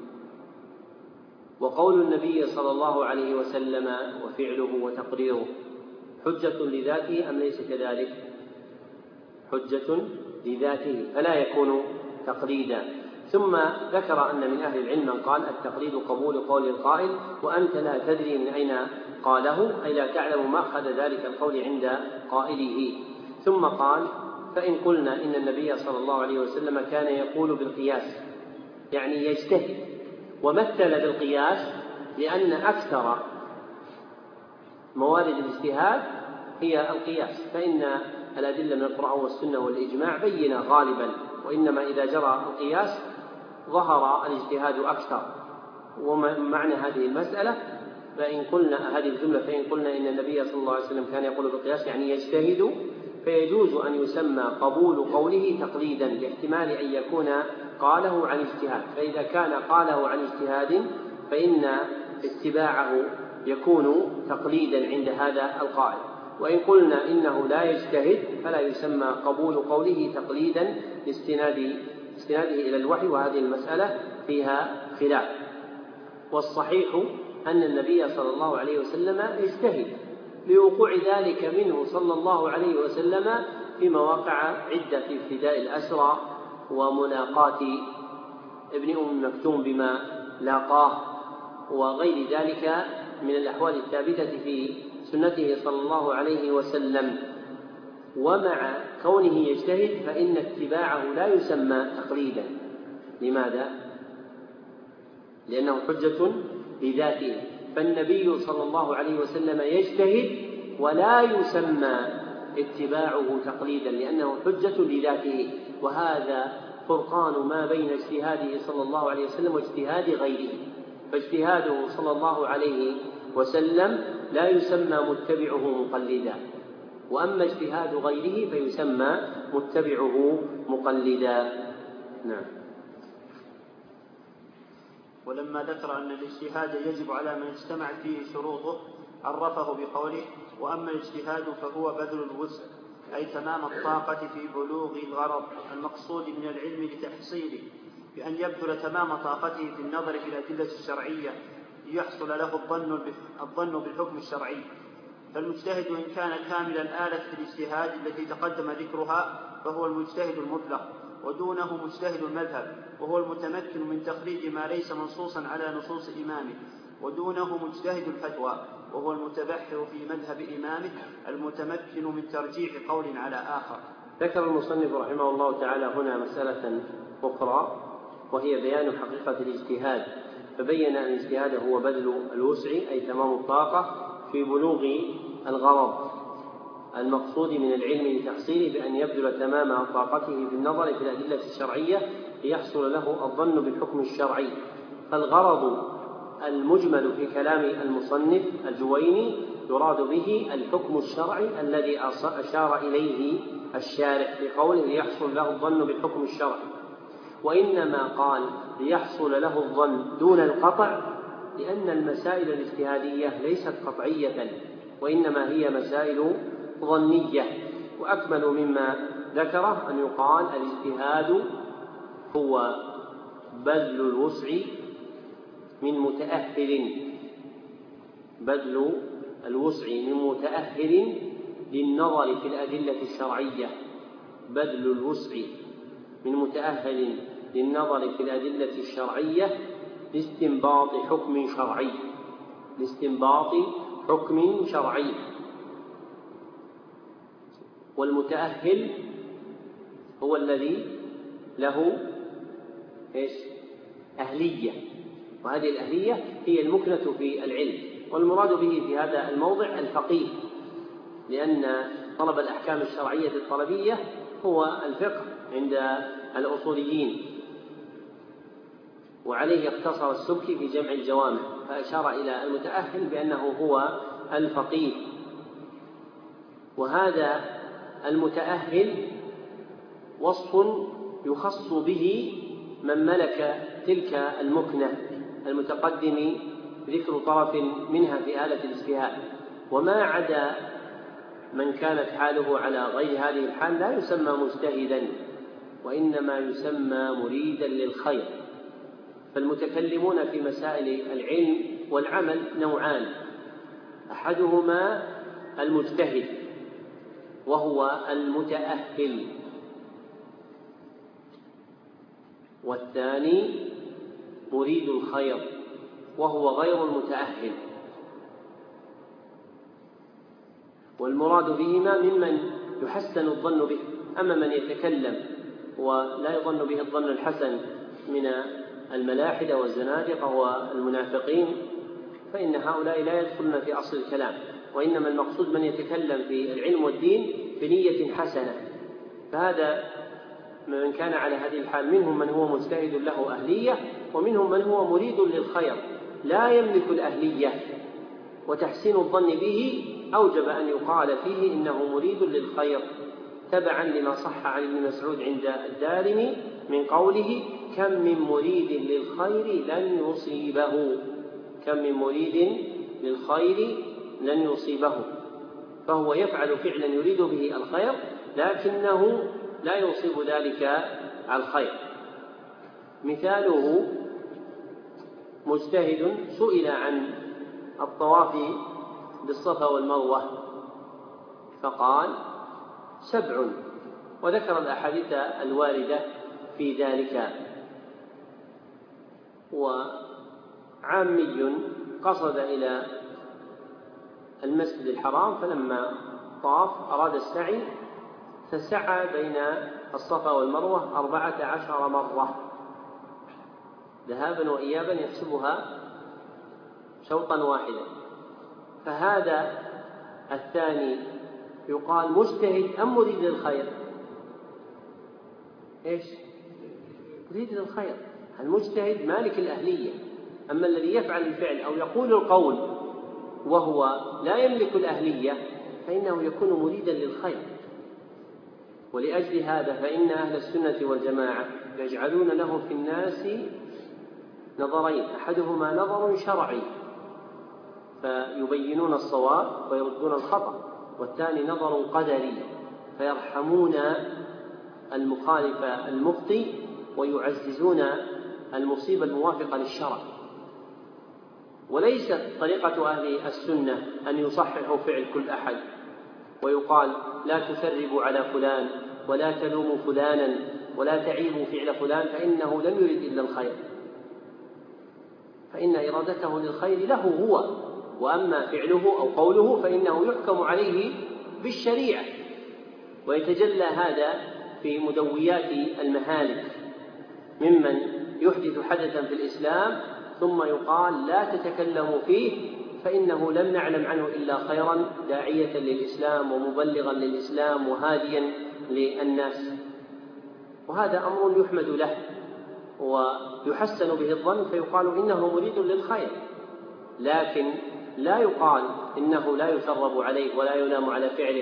وقول النبي صلى الله عليه وسلم وفعله وتقريره حجة لذاته أم ليس كذلك؟ حجة لذاته، فلا يكون تقليدا. ثم ذكر أن من أهل العلم من قال التقليد قبول قول القائل وأنت لا تدري من أين قاله، أي لا تعلم ما أخذ ذلك القول عند قائله. ثم قال فإن قلنا إن النبي صلى الله عليه وسلم كان يقول بالقياس يعني يجتهد. ومثل بالقياس لأن أكثر موارد الاجتهاد هي القياس، فإن الأدلة من القرآن والسنة والإجماع بينة غالبا، وإنما إذا جرى القياس ظهر الاجتهاد أكثر. ومعنى هذه المسألة فإن قلنا هذه الجملة فإن قلنا إن النبي صلى الله عليه وسلم كان يقول بالقياس يعني يجتهد، فيجوز أن يسمى قبول قوله تقليدا لاحتمال أن يكون قاله عن اجتهاد، فإذا كان قاله عن اجتهاد فإن اتباعه يكون تقليدا عند هذا القائل. وإن قلنا إنه لا يجتهد فلا يسمى قبول قوله تقليدا لاستناده إلى الوحي، وهذه المسألة فيها خلاف. والصحيح أن النبي صلى الله عليه وسلم يجتهد لوقوع ذلك منه صلى الله عليه وسلم في مواقع عدة، في ابتداء الأسرى وملاقاة ابن أم مكتوم بما لاقاه وغير ذلك من الأحوال الثابتة في سنته صلى الله عليه وسلم. ومع كونه يجتهد فإن اتباعه لا يسمى تقليدا. لماذا؟ لأنه حجة لذاته، فالنبي صلى الله عليه وسلم يجتهد ولا يسمى اتباعه تقليدا لأنه حجة لذاته. وهذا فرقان ما بين اجتهاده صلى الله عليه وسلم واجتهاد غيره، فاجتهاده صلى الله عليه وسلم لا يسمى متبعه مقلدا، وأما اجتهاد غيره فيسمى متبعه مقلدا. نعم. ولما ذكر أن الاجتهاد يجب على من اجتمعت فيه شروطه عرفه بقوله: وأما الاجتهاد فهو بذل الوسع، أي تمام الطاقة في بلوغ الغرض المقصود من العلم لتحصيله، بأن يبذل تمام طاقته في النظر في الأدلة الشرعية ليحصل له الظن بالحكم الشرعي. فالمجتهد إن كان كامل الآلة في الاجتهاد التي تقدم ذكرها فهو المجتهد المطلق، ودونه مجتهد المذهب وهو المتمكن من تخريج ما ليس منصوصا على نصوص إمامه، ودونه مجتهد الفتوى وهو المتبحر في مذهب إمامه المتمكن من ترجيح قول على آخر. ذكر المصنف رحمه الله تعالى هنا مسألة أخرى وهي بيان حقيقة الاجتهاد، فبين أن الاجتهاد هو بذل الوسع أي تمام الطاقة في بلوغ الغرض المقصود من العلم لتحصيله، بأن يبذل تمام طاقته في النظر في الأدلة الشرعية ليحصل له الظن بالحكم الشرعي. فالغرض المجمل في كلام المصنف الجويني يراد به الحكم الشرعي الذي أشار إليه الشارع بقوله ليحصل له الظن بالحكم الشرعي، وإنما قال ليحصل له الظن دون القطع لأن المسائل الاجتهادية ليست قطعية وإنما هي مسائل ظنية. وأكمل مما ذكره أن يقال الاجتهاد هو بذل الوسع من متأهل، بذل الوسع من متأهل للنظر في الأدلة الشرعية، بذل الوسع من متأهل للنظر في الأدلة الشرعية لاستنباط حكم شرعي، لاستنباط حكم شرعي. والمتأهل هو الذي له أهلية، وهذه الأهلية هي المكنة في العلم، والمراد به في هذا الموضع الفقيه، لأن طلب الأحكام الشرعية الطلبية هو الفقه عند الأصوليين، وعليه اقتصر السبكي في جمع الجوامع فأشار إلى المتأهل بأنه هو الفقيه. وهذا المتأهل وصف يخص به من ملك تلك المكنة المتقدم ذكر طرف منها في آلة الاجتهاد، وما عدا من كانت حاله على غير هذه الحال لا يسمى مجتهدا وإنما يسمى مريدا للخير. فالمتكلمون في مسائل العلم والعمل نوعان: أحدهما المجتهد وهو المتأهل، والثاني مريد الخير وهو غير المتأهل. والمراد بهما ممن يحسن الظن به، أما من يتكلم ولا يظن به الظن الحسن من الملاحدة والزنادقة والمنافقين فإن هؤلاء لا يدخلون في أصل الكلام، وإنما المقصود من يتكلم في العلم والدين بنية حسنة. فهذا من كان على هذه الحال، منهم من هو مجتهد له أهلية، ومنهم من هو مريد للخير لا يملك الأهلية، وتحسين الظن به أوجب أن يقال فيه إنه مريد للخير، تبعا لما صح عن ابن مسعود عند الدارمي من قوله: كم من مريد للخير لن يصيبه، كم من مريد للخير لن يصيبه، فهو يفعل فعلا يريد به الخير لكنه لا يصيب ذلك الخير. مثاله: مجتهد سئل عن الطواف بالصفا والمروة فقال: 7، وذكر الأحاديث الواردة في ذلك. وعامي قصد إلى المسجد الحرام فلما طاف أراد السعي فسعى بين الصفا والمروة 14 مرة ذهابا وإيابا يحسبها شوطا واحدا، فهذا الثاني يقال مجتهد أم مريد للخير؟ إيش؟ مريد للخير. المجتهد مالك الأهلية، أما الذي يفعل الفعل أو يقول القول وهو لا يملك الأهلية فإنه يكون مريدا للخير. ولأجل هذا فإن أهل السنة والجماعة يجعلون له في الناس نظرين: أحدهما نظر شرعي فيبينون الصواب ويردون الخطأ، والثاني نظر قدري فيرحمون المخالف المخطئ ويعززون المصيبة الموافقة للشرع. وليست طريقة أهل السنة أن يصححوا فعل كل أحد ويقال: لا تثربوا على فلان ولا تلوموا فلانا ولا تعيبوا فعل فلان فإنه لم يرد إلا الخير، فإن إرادته للخير له هو، وأما فعله أو قوله فإنه يحكم عليه بالشريعة. ويتجلى هذا في مدويات المهالك ممن يحدث حدثا في الإسلام ثم يقال: لا تتكلموا فيه فإنه لم نعلم عنه إلا خيرا، داعية للإسلام ومبلغا للإسلام وهاديا للناس. وهذا أمر يحمد له ويحسن به الظن، فيقال إنه مريد للخير، لكن لا يقال إنه لا يثرب عليه ولا يلام على فعله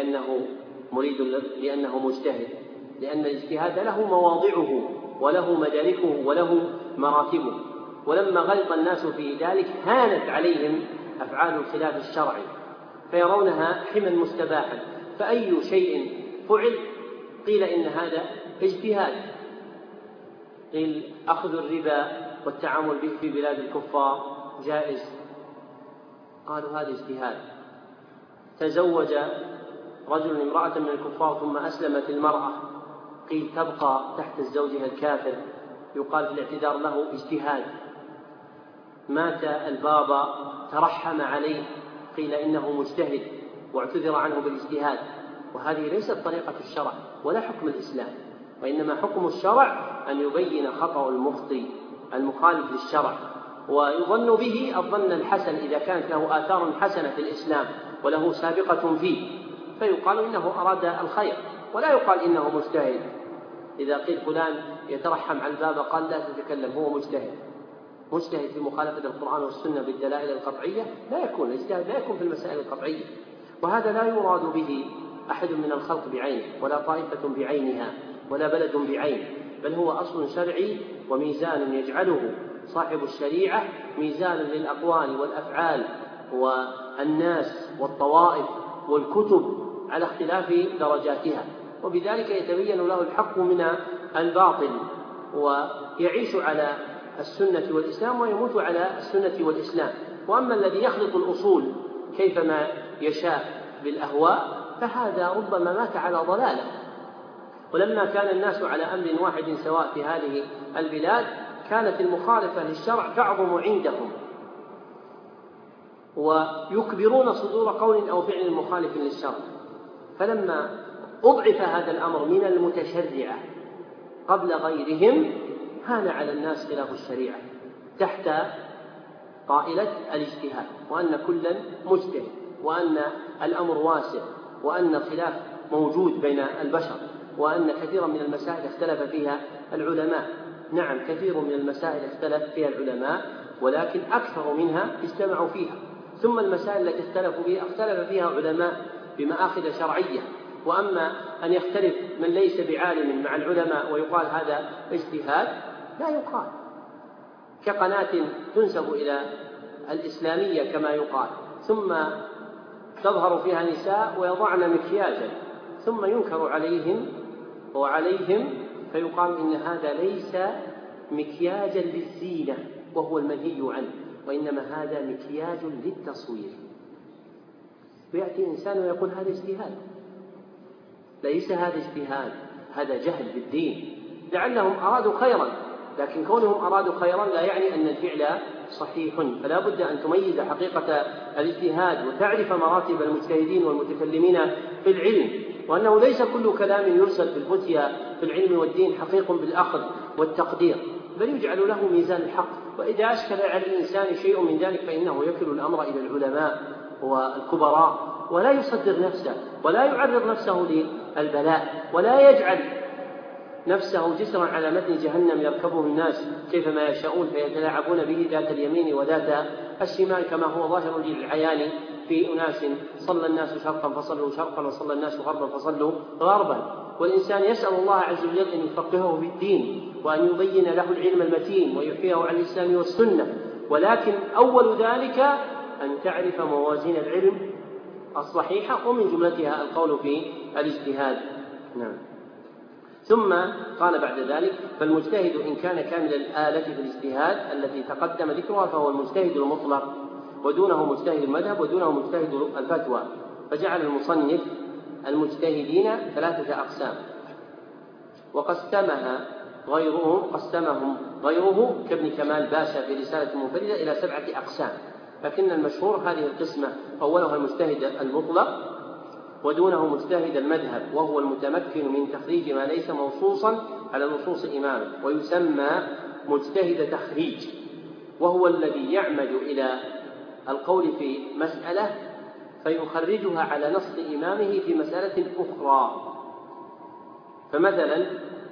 لأنه مجتهد، لأن الاجتهاد له مواضعه وله مداركه وله مراتبه. ولما غلط الناس في ذلك هانت عليهم أفعال الخلاف الشرعي فيرونها حما مستباحا، فأي شيء فعل قيل إن هذا اجتهاد. قيل: أخذ الربا والتعامل به في بلاد الكفار جائز، قالوا هذا اجتهاد. تزوج رجل امرأة من الكفار ثم أسلمت المرأة، قيل تبقى تحت زوجها الكافر، يقال في الاعتذار له اجتهاد. مات البابا ترحم عليه، قيل إنه مجتهد واعتذر عنه بالاجتهاد. وهذه ليست طريقة الشرع ولا حكم الإسلام، وإنما حكم الشرع أن يبين خطأ المخطئ المخالف للشرع ويظن به الظن الحسن إذا كانت له آثار حسنة في الإسلام وله سابقة فيه، فيقال إنه أراد الخير، ولا يقال إنه مجتهد. إذا قيل فلان يترحم على الباب قال لا تتكلم، هو مجتهد في مخالفة القرآن والسنة بالدلائل القطعية لا يكون، الاجتهاد لا يكون في المسائل القطعية. وهذا لا يراد به أحد من الخلق بعينه ولا طائفة بعينها ولا بلد بعينه، بل هو أصل شرعي وميزان يجعله صاحب الشريعة ميزان للأقوال والأفعال والناس والطوائف والكتب على اختلاف درجاتها، وبذلك يتبين له الحق من الباطل ويعيش على السنة والإسلام ويموت على السنة والإسلام. وأما الذي يخلط الأصول كيفما يشاء بالأهواء فهذا ربما مات على ضلاله. ولما كان الناس على أمر واحد سواء في هذه البلاد كانت المخالفة للشرع تعظم عندهم ويكبرون صدور قول أو فعل مخالف للشرع. فلما أضعف هذا الأمر من المتشرعة قبل غيرهم هان على الناس خلاف الشريعة تحت طائلة الاجتهاد، وأن كلا مجتهد، وأن الأمر واسع، وأن الخلاف موجود بين البشر، وأن كثيرا من المسائل اختلف فيها العلماء. نعم، كثير من المسائل اختلف فيها العلماء، ولكن أكثر منها اجتمعوا فيها. ثم المسائل التي اختلفوا فيها اختلف فيها علماء بمآخذ شرعية. وأما أن يختلف من ليس بعالم مع العلماء ويقال هذا اجتهاد، لا يقال، كقناة تنسب إلى الإسلامية كما يقال، ثم تظهر فيها نساء ويضعن مكياجا، ثم ينكر عليهم فيقال إن هذا ليس مكياجا للزينة وهو المنهي عنه، وإنما هذا مكياج للتصوير. ويأتي إنسان ويقول هذا اجتهاد. ليس هذا اجتهاد، هذا جهل بالدين. لعلهم أرادوا خيرا، لكن كونهم أرادوا خيرا لا يعني أن الفعل صحيح. فلا بد أن تميز حقيقة الاجتهاد وتعرف مراتب المجتهدين والمتكلمين في العلم، وأنه ليس كل كلام يرسل في الفتيا في العلم والدين حقيق بالأخذ والتقدير، بل يجعل له ميزان الحق. وإذا أشكل على الإنسان شيء من ذلك فإنه يكل الأمر إلى العلماء والكبراء، ولا يصدر نفسه ولا يعرض نفسه للبلاء، ولا يجعل نفسه جسرا على متن جهنم يركبه الناس كيفما يشاءون فيتلاعبون به ذات اليمين وذات الشمال، كما هو ظاهر للعيان في أناس صلى الناس شرقا فصلوا شرقا، وصلى الناس غربا فصلوا غربا. والإنسان يسأل الله عز وجل أن يفقهه في الدين، وأن يبين له العلم المتين ويحييه على الإسلام والسنة، ولكن أول ذلك أن تعرف موازين العلم الصحيحة، ومن جملتها القول في الاجتهاد. نعم. ثم قال بعد ذلك: فالمجتهد إن كان كامل الآلة في الاجتهاد التي تقدم ذكرها فهو المجتهد المطلق، ودونه مجتهد المذهب، ودونه مجتهد الفتوى. فجعل المصنف المجتهدين 3 أقسام، وقسمهم غيره كابن كمال باشا في رسالة منفردة إلى 7 أقسام، لكن المشهور هذه القسمة: أولها المجتهد المطلق، ودونه مجتهد المذهب، وهو المتمكن من تخريج ما ليس موصوصا على نصوص إمامه، ويسمى مجتهد تخريج، وهو الذي يعمد إلى القول في مسألة فيخرجها على نص إمامه في مسألة أخرى. فمثلا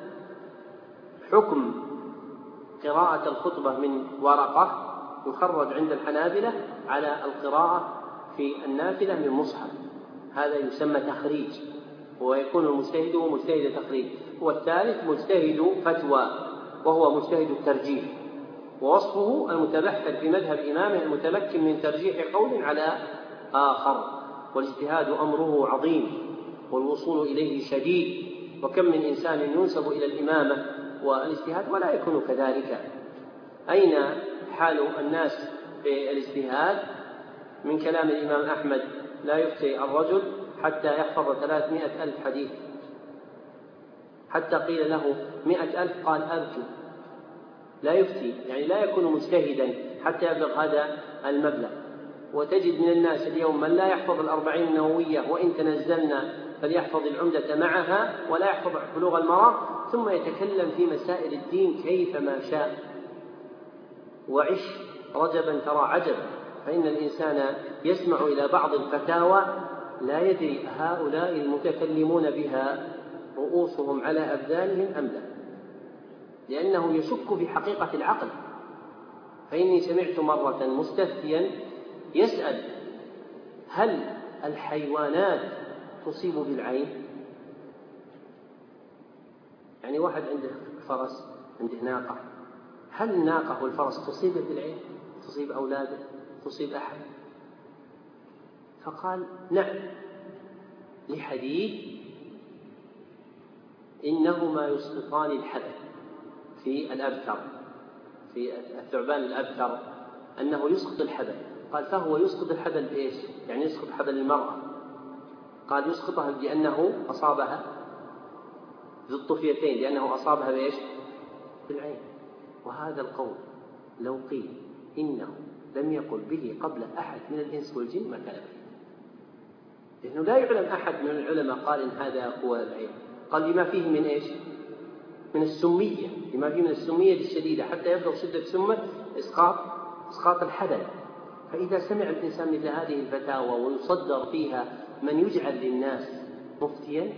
حكم قراءة الخطبة من ورقة يخرج عند الحنابلة على القراءة في النافلة من مصحف، هذا يسمى تخريج، ويكون المجتهد هو مجتهد تخريج. والثالث مجتهد فتوى، وهو مجتهد الترجيح، ووصفه المتبحر في مذهب إمامه المتمكن من ترجيح قول على آخر. والاجتهاد أمره عظيم والوصول إليه شديد، وكم من إنسان ينسب إلى الإمامة والاجتهاد ولا يكون كذلك. أين حال الناس في الاجتهاد؟ من كلام الإمام أحمد: لا يفتي الرجل حتى يحفظ 300,000 حديث، حتى قيل له 100,000 قال أرجو. لا يفتي يعني لا يكون مجتهدا حتى يبلغ هذا المبلغ. وتجد من الناس اليوم من لا يحفظ 40 النووية، وإن تنزلنا فليحفظ العمدة معها، ولا يحفظ بلوغ المرام، ثم يتكلم في مسائل الدين كيفما شاء. وعش رجبا ترى عجبا، فإن الإنسان يسمع إلى بعض الفتاوى لا يدري هؤلاء المتكلمون بها رؤوسهم على أبدانهم أم لا، لأنه يشك في حقيقة العقل. فإني سمعت مرة مستفتيا يسأل: هل الحيوانات تصيب بالعين؟ يعني واحد عنده فرس، عنده ناقة، هل الناقة والفرس تصيب بالعين؟ تصيب أولاده؟ تصيب أحد؟ فقال: نعم، لحديث إنهما يسقطان الحبل في الأبتر، في الثعبان الأبتر، أنه يسقط الحبل. قال: فهو يسقط الحبل بإيش؟ يعني يسقط حبل المرأة. قال: يسقطها لأنه أصابها بالطفيتين، لأنه أصابها بإيش؟ بالعين. وهذا القول لو قيل إنه لم يقل به قبل أحد من الإنس والجن ما كان به، لأنه لا يعلم أحد من العلماء قال إن هذا هو العين. قال: لما فيه من إيش؟ من السمية، لما فيه من السمية الشديدة حتى يبلغ شدة سمه إسقاط الحدث. فإذا سمع الإنسان مثل هذه الفتاوى ويصدر فيها من يجعل للناس مفتيا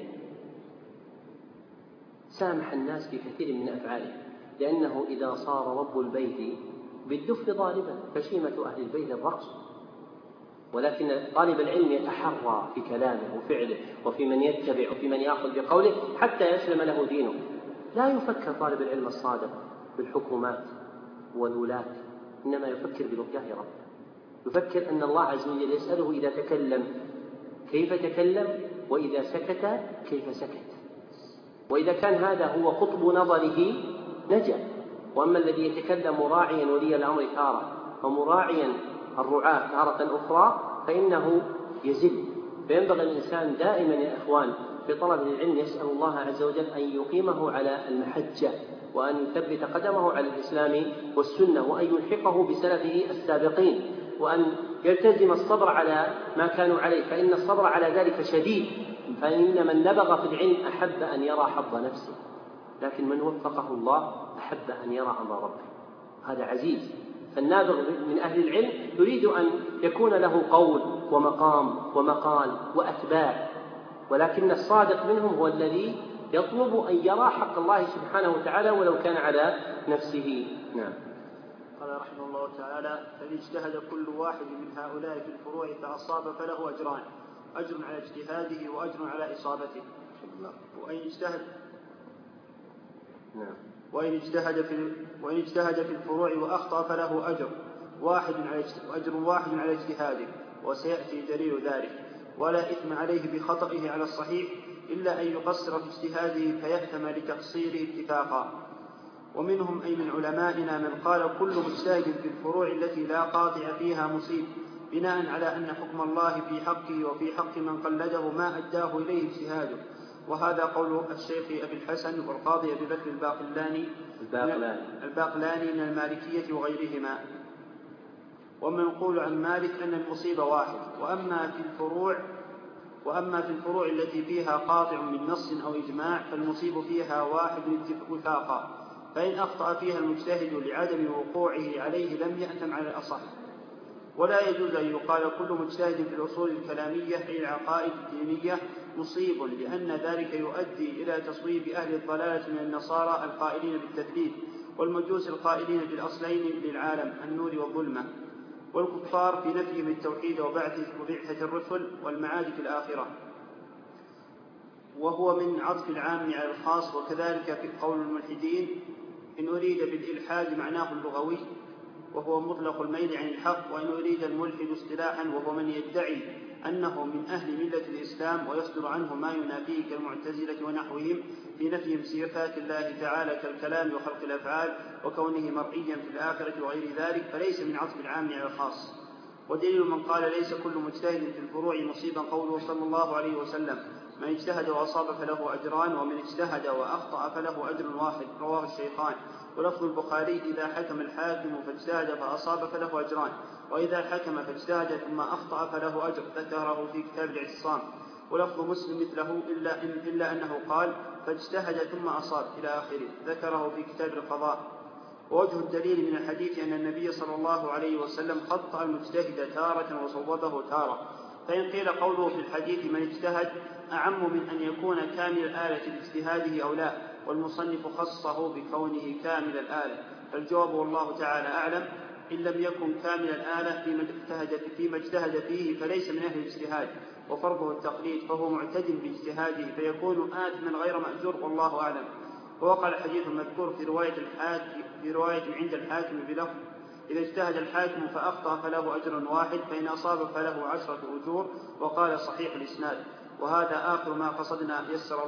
سامح الناس في كثير من أفعاله، لأنه إذا صار رب البيت بالدف ضاربا فشيمة أهل البيت الرقص. ولكن طالب العلم يتحرى في كلامه وفعله وفي من يتبع وفي من يأخذ بقوله حتى يسلم له دينه. لا يفكر طالب العلم الصادق بالحكومات والولاة، إنما يفكر بلقياه ربه، يفكر أن الله عز وجل يسأله إذا تكلم كيف تكلم، وإذا سكت كيف سكت. وإذا كان هذا هو قطب نظره نجا. وأما الذي يتكلم راعيا ولي الأمر تارة ومراعيا الرعاة تارة أخرى فإنه يزل. فينبغي الإنسان دائما يا إخوان في طلب العلم يسأل الله عز وجل أن يقيمه على المحجة، وأن يثبت قدمه على الإسلام والسنة، وأن يلحقه بسلفه السابقين، وأن يلتزم الصبر على ما كانوا عليه، فإن الصبر على ذلك شديد. فإن من نبغ في العلم أحب أن يرى حظ نفسه، لكن من وفقه الله أحب أن يرى أمر ربه، هذا عزيز. فالنابغ من أهل العلم يريد أن يكون له قول ومقام ومقال وأتباع، ولكن الصادق منهم هو الذي يطلب أن يرى حق الله سبحانه وتعالى ولو كان على نفسه. نعم. قال رحمه الله تعالى: فإن اجتهد كل واحد من هؤلاء في الفروع فأصاب فله أجران، أجر على اجتهاده وأجر على إصابته. وإن اجتهد في الفروع وأخطأ فله أجر واحد على اجتهاده، وسيأتي دليل ذلك. ولا إثم عليه بخطئه على الصحيح إلا أن يقصر في اجتهاده فيأثم لتقصيره اتفاقا. ومنهم أي من علمائنا من قال كل مجتهد في الفروع التي لا قاطع فيها مصيب، بناء على أن حكم الله في حقه وفي حق من قلده ما أداه إليه اجتهاده. وهذا قول الشيخ أبي الحسن والقاضي أبي بكر الباقلاني من المالكية وغيرهما. ومن يقول عن مالك أن المصيب واحد. وأما في الفروع التي فيها قاطع من نص أو إجماع فالمصيب فيها واحد وفاقا، فإن أخطأ فيها المجتهد لعدم وقوعه عليه لم يأثم على الأصح. ولا يجوز أن يقال كل مجتهد في الأصول الكلامية أي العقائد الدينية مصيب، لأن ذلك يؤدي إلى تصويب أهل الضلالة من النصارى القائلين بالتثليث، والمجوس القائلين بالأصلين للعالم النور والظلمة، والكفار في نفيهم التوحيد وبعثة الرسل والمعاد في الآخرة. وهو من عطف العام على الخاص. وكذلك في قول الملحدين إن أريد بالإلحاد معناه اللغوي وهو مطلق الميل عن الحق، وإن أريد الملحد اصطلاحا وهو من يدعي أنه من أهل ملة الإسلام ويصدر عنه ما ينافيه كالمعتزلة ونحوهم في نفيهم صفات الله تعالى كالكلام وخلق الأفعال وكونه مرئيا في الآخرة وغير ذلك، فليس من عطف العام على الخاص. ودليل من قال ليس كل مجتهد في الفروع مصيبا قوله صلى الله عليه وسلم: من اجتهد وأصاب فله أجران، ومن اجتهد وأخطأ فله أجر واحد، رواه الشيخان. ولفظ البخاري: إذا حكم الحاكم فاجتهد فأصاب فله أجران، وإذا حكم فاجتهد ثم أخطأ فله أجر، ذكره في كتاب الاعتصام. ولفظ مسلم مثله إلا أنه قال: فاجتهد ثم أصاب إلى آخره، ذكره في كتاب القضاء. ووجه الدليل من الحديث أن النبي صلى الله عليه وسلم خطأ المجتهد تارة وصوبه تارة. فإن قيل قوله في الحديث من اجتهد أعم من أن يكون كامل الآلة لاجتهاده أو لا، والمصنف خصه بكونه كامل الآلة، فالجواب والله تعالى أعلم إن لم يكن كامل الآلة فيما اجتهد فيه فليس من أهل الاجتهاد، وفرضه التقليد، فهو معتد باجتهاده فيكون آثما غير مأجور، والله أعلم. ووقع الحديث المذكور في رواية عند الحاكم بلفظ: إذا اجتهد الحاكم فأخطأ فله أجر واحد، فإن أصاب فله 10 أجور. وقال صحيح الإسناد. وهذا آخر ما قصدنا يسر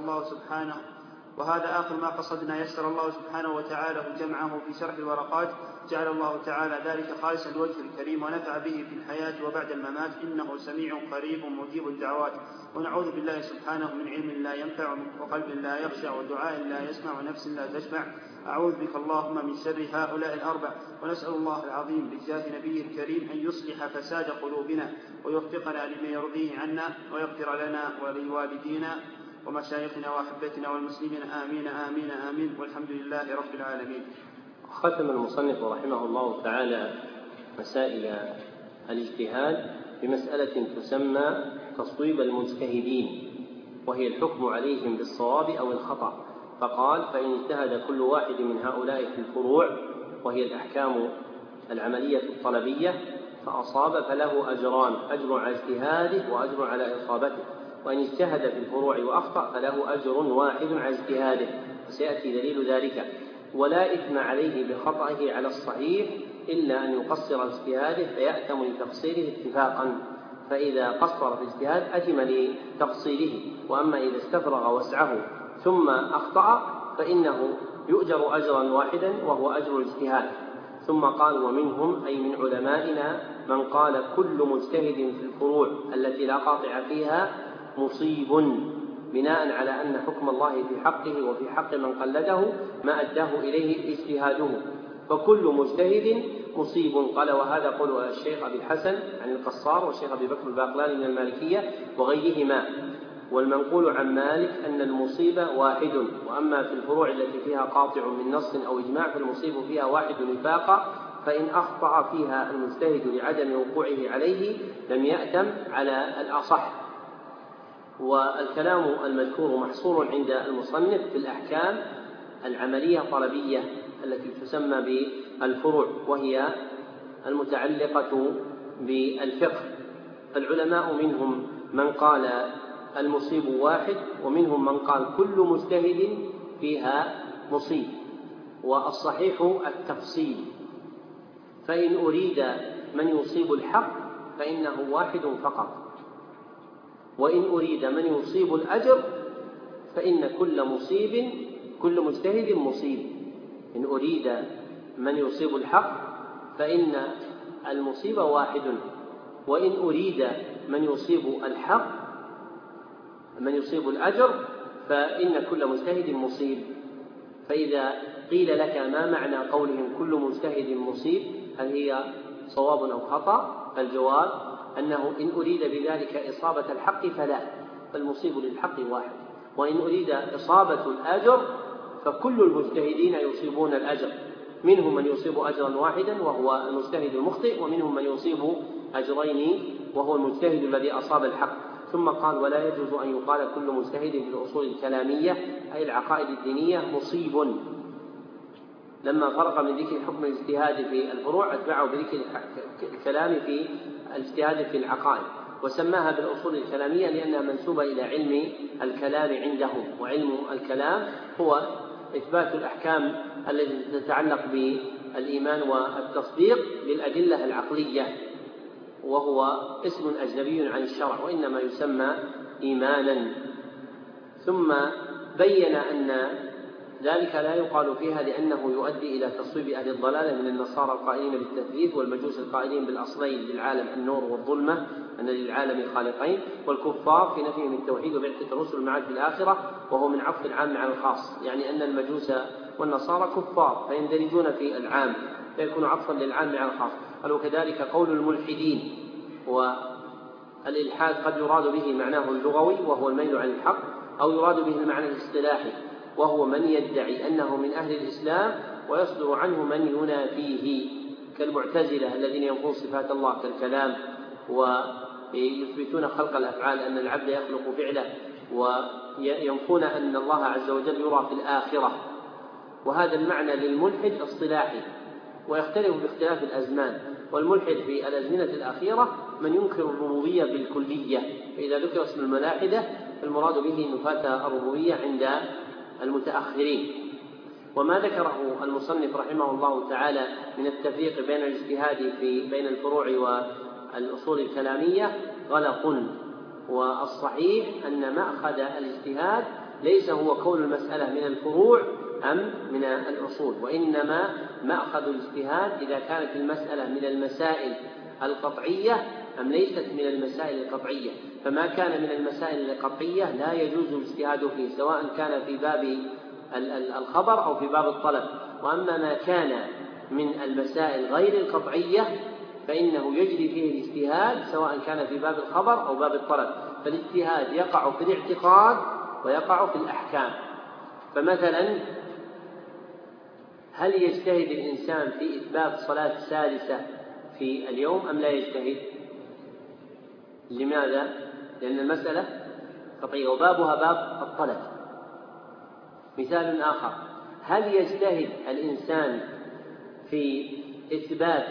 الله سبحانه وتعالى جمعه في شرح الورقات، جعل الله تعالى ذلك خالصا لوجه الكريم ونفع به في الحياة وبعد الممات، إنه سميع قريب مجيب الدعوات. ونعوذ بالله سبحانه من علم لا ينفع، وقلب لا يخشع، ودعاء لا يسمع، ونفس لا تشبع. أعوذ بك اللهم من شر هؤلاء الأربع، ونسأل الله العظيم بجاه نبيه الكريم أن يصلح فساد قلوبنا، ويوفقنا لما يرضيه عنا، ويغفر لنا ولوالدينا ومشايخنا وأحبتنا والمسلمين آمين آمين آمين، والحمد لله رب العالمين. ختم المصنف رحمه الله تعالى مسائل الاجتهاد بمسألة تسمى تصويب المجتهدين، وهي الحكم عليهم بالصواب أو الخطأ. فقال: فإن اجتهد كل واحد من هؤلاء في الفروع، وهي الأحكام العملية الطلبية، فأصاب فله أجران: أجر على اجتهاده وأجر على إصابته. وإن اجتهد في الفروع وأخطأ فله أجر واحد على اجتهاده، وسيأتي دليل ذلك. ولا إثم عليه بخطئه على الصحيح إلا أن يقصر اجتهاده فيأثم لتقصيره اتفاقا، فإذا قصر في الاجتهاد أثم لتقصيره. وأما إذا استفرغ وسعه ثم أخطأ فإنه يؤجر أجرا واحدا وهو أجر الاجتهاد. ثم قال: ومنهم أي من علمائنا من قال كل مجتهد في الفروع التي لا قاطع فيها مصيب، بناء على أن حكم الله في حقه وفي حق من قلده ما أداه إليه اجتهاده، فكل مجتهد مصيب. قال: وهذا قول الشيخ أبي الحسن عن القصار والشيخ أبي بكر الباقلاني من المالكية وغيرهما. والمنقول عن مالك أن المصيب واحد، وأما في الفروع التي فيها قاطع من نص أو إجماع فالمصيب فيها واحد نفاقا، فإن أخطأ فيها المجتهد لعدم وقوعه عليه لم يأثم على الأصح. والكلام المذكور محصور عند المصنف في الأحكام العملية الطلبية التي تسمى بالفروع، وهي المتعلقة بالفقه. فالعلماء منهم من قال المصيب واحد، ومنهم من قال كل مجتهد فيها مصيب، والصحيح التفصيل. فإن أريد من يصيب الحق فإنه واحد فقط، وإن أريد من يصيب الأجر فإن كل مجتهد مصيب. إن أريد من يصيب الحق فإن المصيب واحد، وإن أريد من يصيب الأجر فإن كل مجتهد مصيب. فإذا قيل لك ما معنى قولهم كل مجتهد مصيب، هل هي صواب أو خطأ؟ فالجواب أنه إن أريد بذلك إصابة الحق فلا، فالمصيب للحق واحد. وإن أريد إصابة الأجر فكل المجتهدين يصيبون الأجر، منهم من يصيب أجرا واحدا وهو المجتهد المخطئ، ومنهم من يصيب أجرين وهو المجتهد الذي أصاب الحق. ثم قال: ولا يجوز أن يقال كل مجتهد في الأصول الكلامية أي العقائد الدينية مصيب. لما فرق من ذكر حكم الاجتهاد في الفروع أتبعه بذكر الكلام في الاجتهاد في العقائد، وسماها بالأصول الكلامية لأنها منسوبة إلى علم الكلام عندهم. وعلم الكلام هو إثبات الأحكام التي تتعلق بالإيمان والتصديق بالأدلة العقلية، وهو اسم أجنبي عن الشرع وإنما يسمى إيمانا. ثم بين أن ذلك لا يقال فيها لأنه يؤدي إلى تصويب أهل الضلالة من النصارى القائلين بالتثليث، والمجوس القائلين بالأصلين للعالم النور والظلمة أن للعالم خالقين، والكفار في نفيهم التوحيد وبعثة الرسل المعاد في الآخرة، وهو من عطف العام على الخاص، يعني أن المجوس والنصارى كفار فيندرجون في العام فيكون عطفا للعام على الخاص. قال: وكذلك قول الملحدين. والإلحاد قد يراد به معناه اللغوي وهو الميل عن الحق، أو يراد به المعنى الاصطلاحي وهو من يدعي أنه من أهل الإسلام ويصدر عنه من ينافيه، كالمعتزلة الذين ينفون صفات الله كالكلام ويثبتون خلق الأفعال أن العبد يخلق فعله، وينفون أن الله عز وجل يرى في الآخرة. وهذا المعنى للملحد اصطلاحي ويختلف باختلاف الأزمان. والملحد في الأزمنة الأخيرة من ينكر الربوبية بالكلية، فإذا ذكر اسم الملاحدة فالمراد به نفاة الربوبية عند المتأخرين. وما ذكره المصنف رحمه الله تعالى من التفريق بين الاجتهاد بين الفروع والأصول الكلامية غلط، والصحيح أن مأخذ الاجتهاد ليس هو كون المسألة من الفروع أم من الأصول، وإنما مأخذ الاجتهاد إذا كانت المسألة من المسائل القطعية أم ليست من المسائل القطعية. فما كان من المسائل القطعية لا يجوز الاجتهاد فيه، سواء كان في باب الخبر أو في باب الطلب. وأما ما كان من المسائل غير القطعية فإنه يجري فيه الاجتهاد سواء كان في باب الخبر أو باب الطلب. فالاجتهاد يقع في الاعتقاد ويقع في الأحكام. فمثلا هل يجتهد الإنسان في إثبات صلاة سادسة في اليوم أم لا يجتهد؟ لماذا؟ لأن المسألة قطعية وبابها باب الطلب. مثال آخر: هل يجتهد الإنسان في إثبات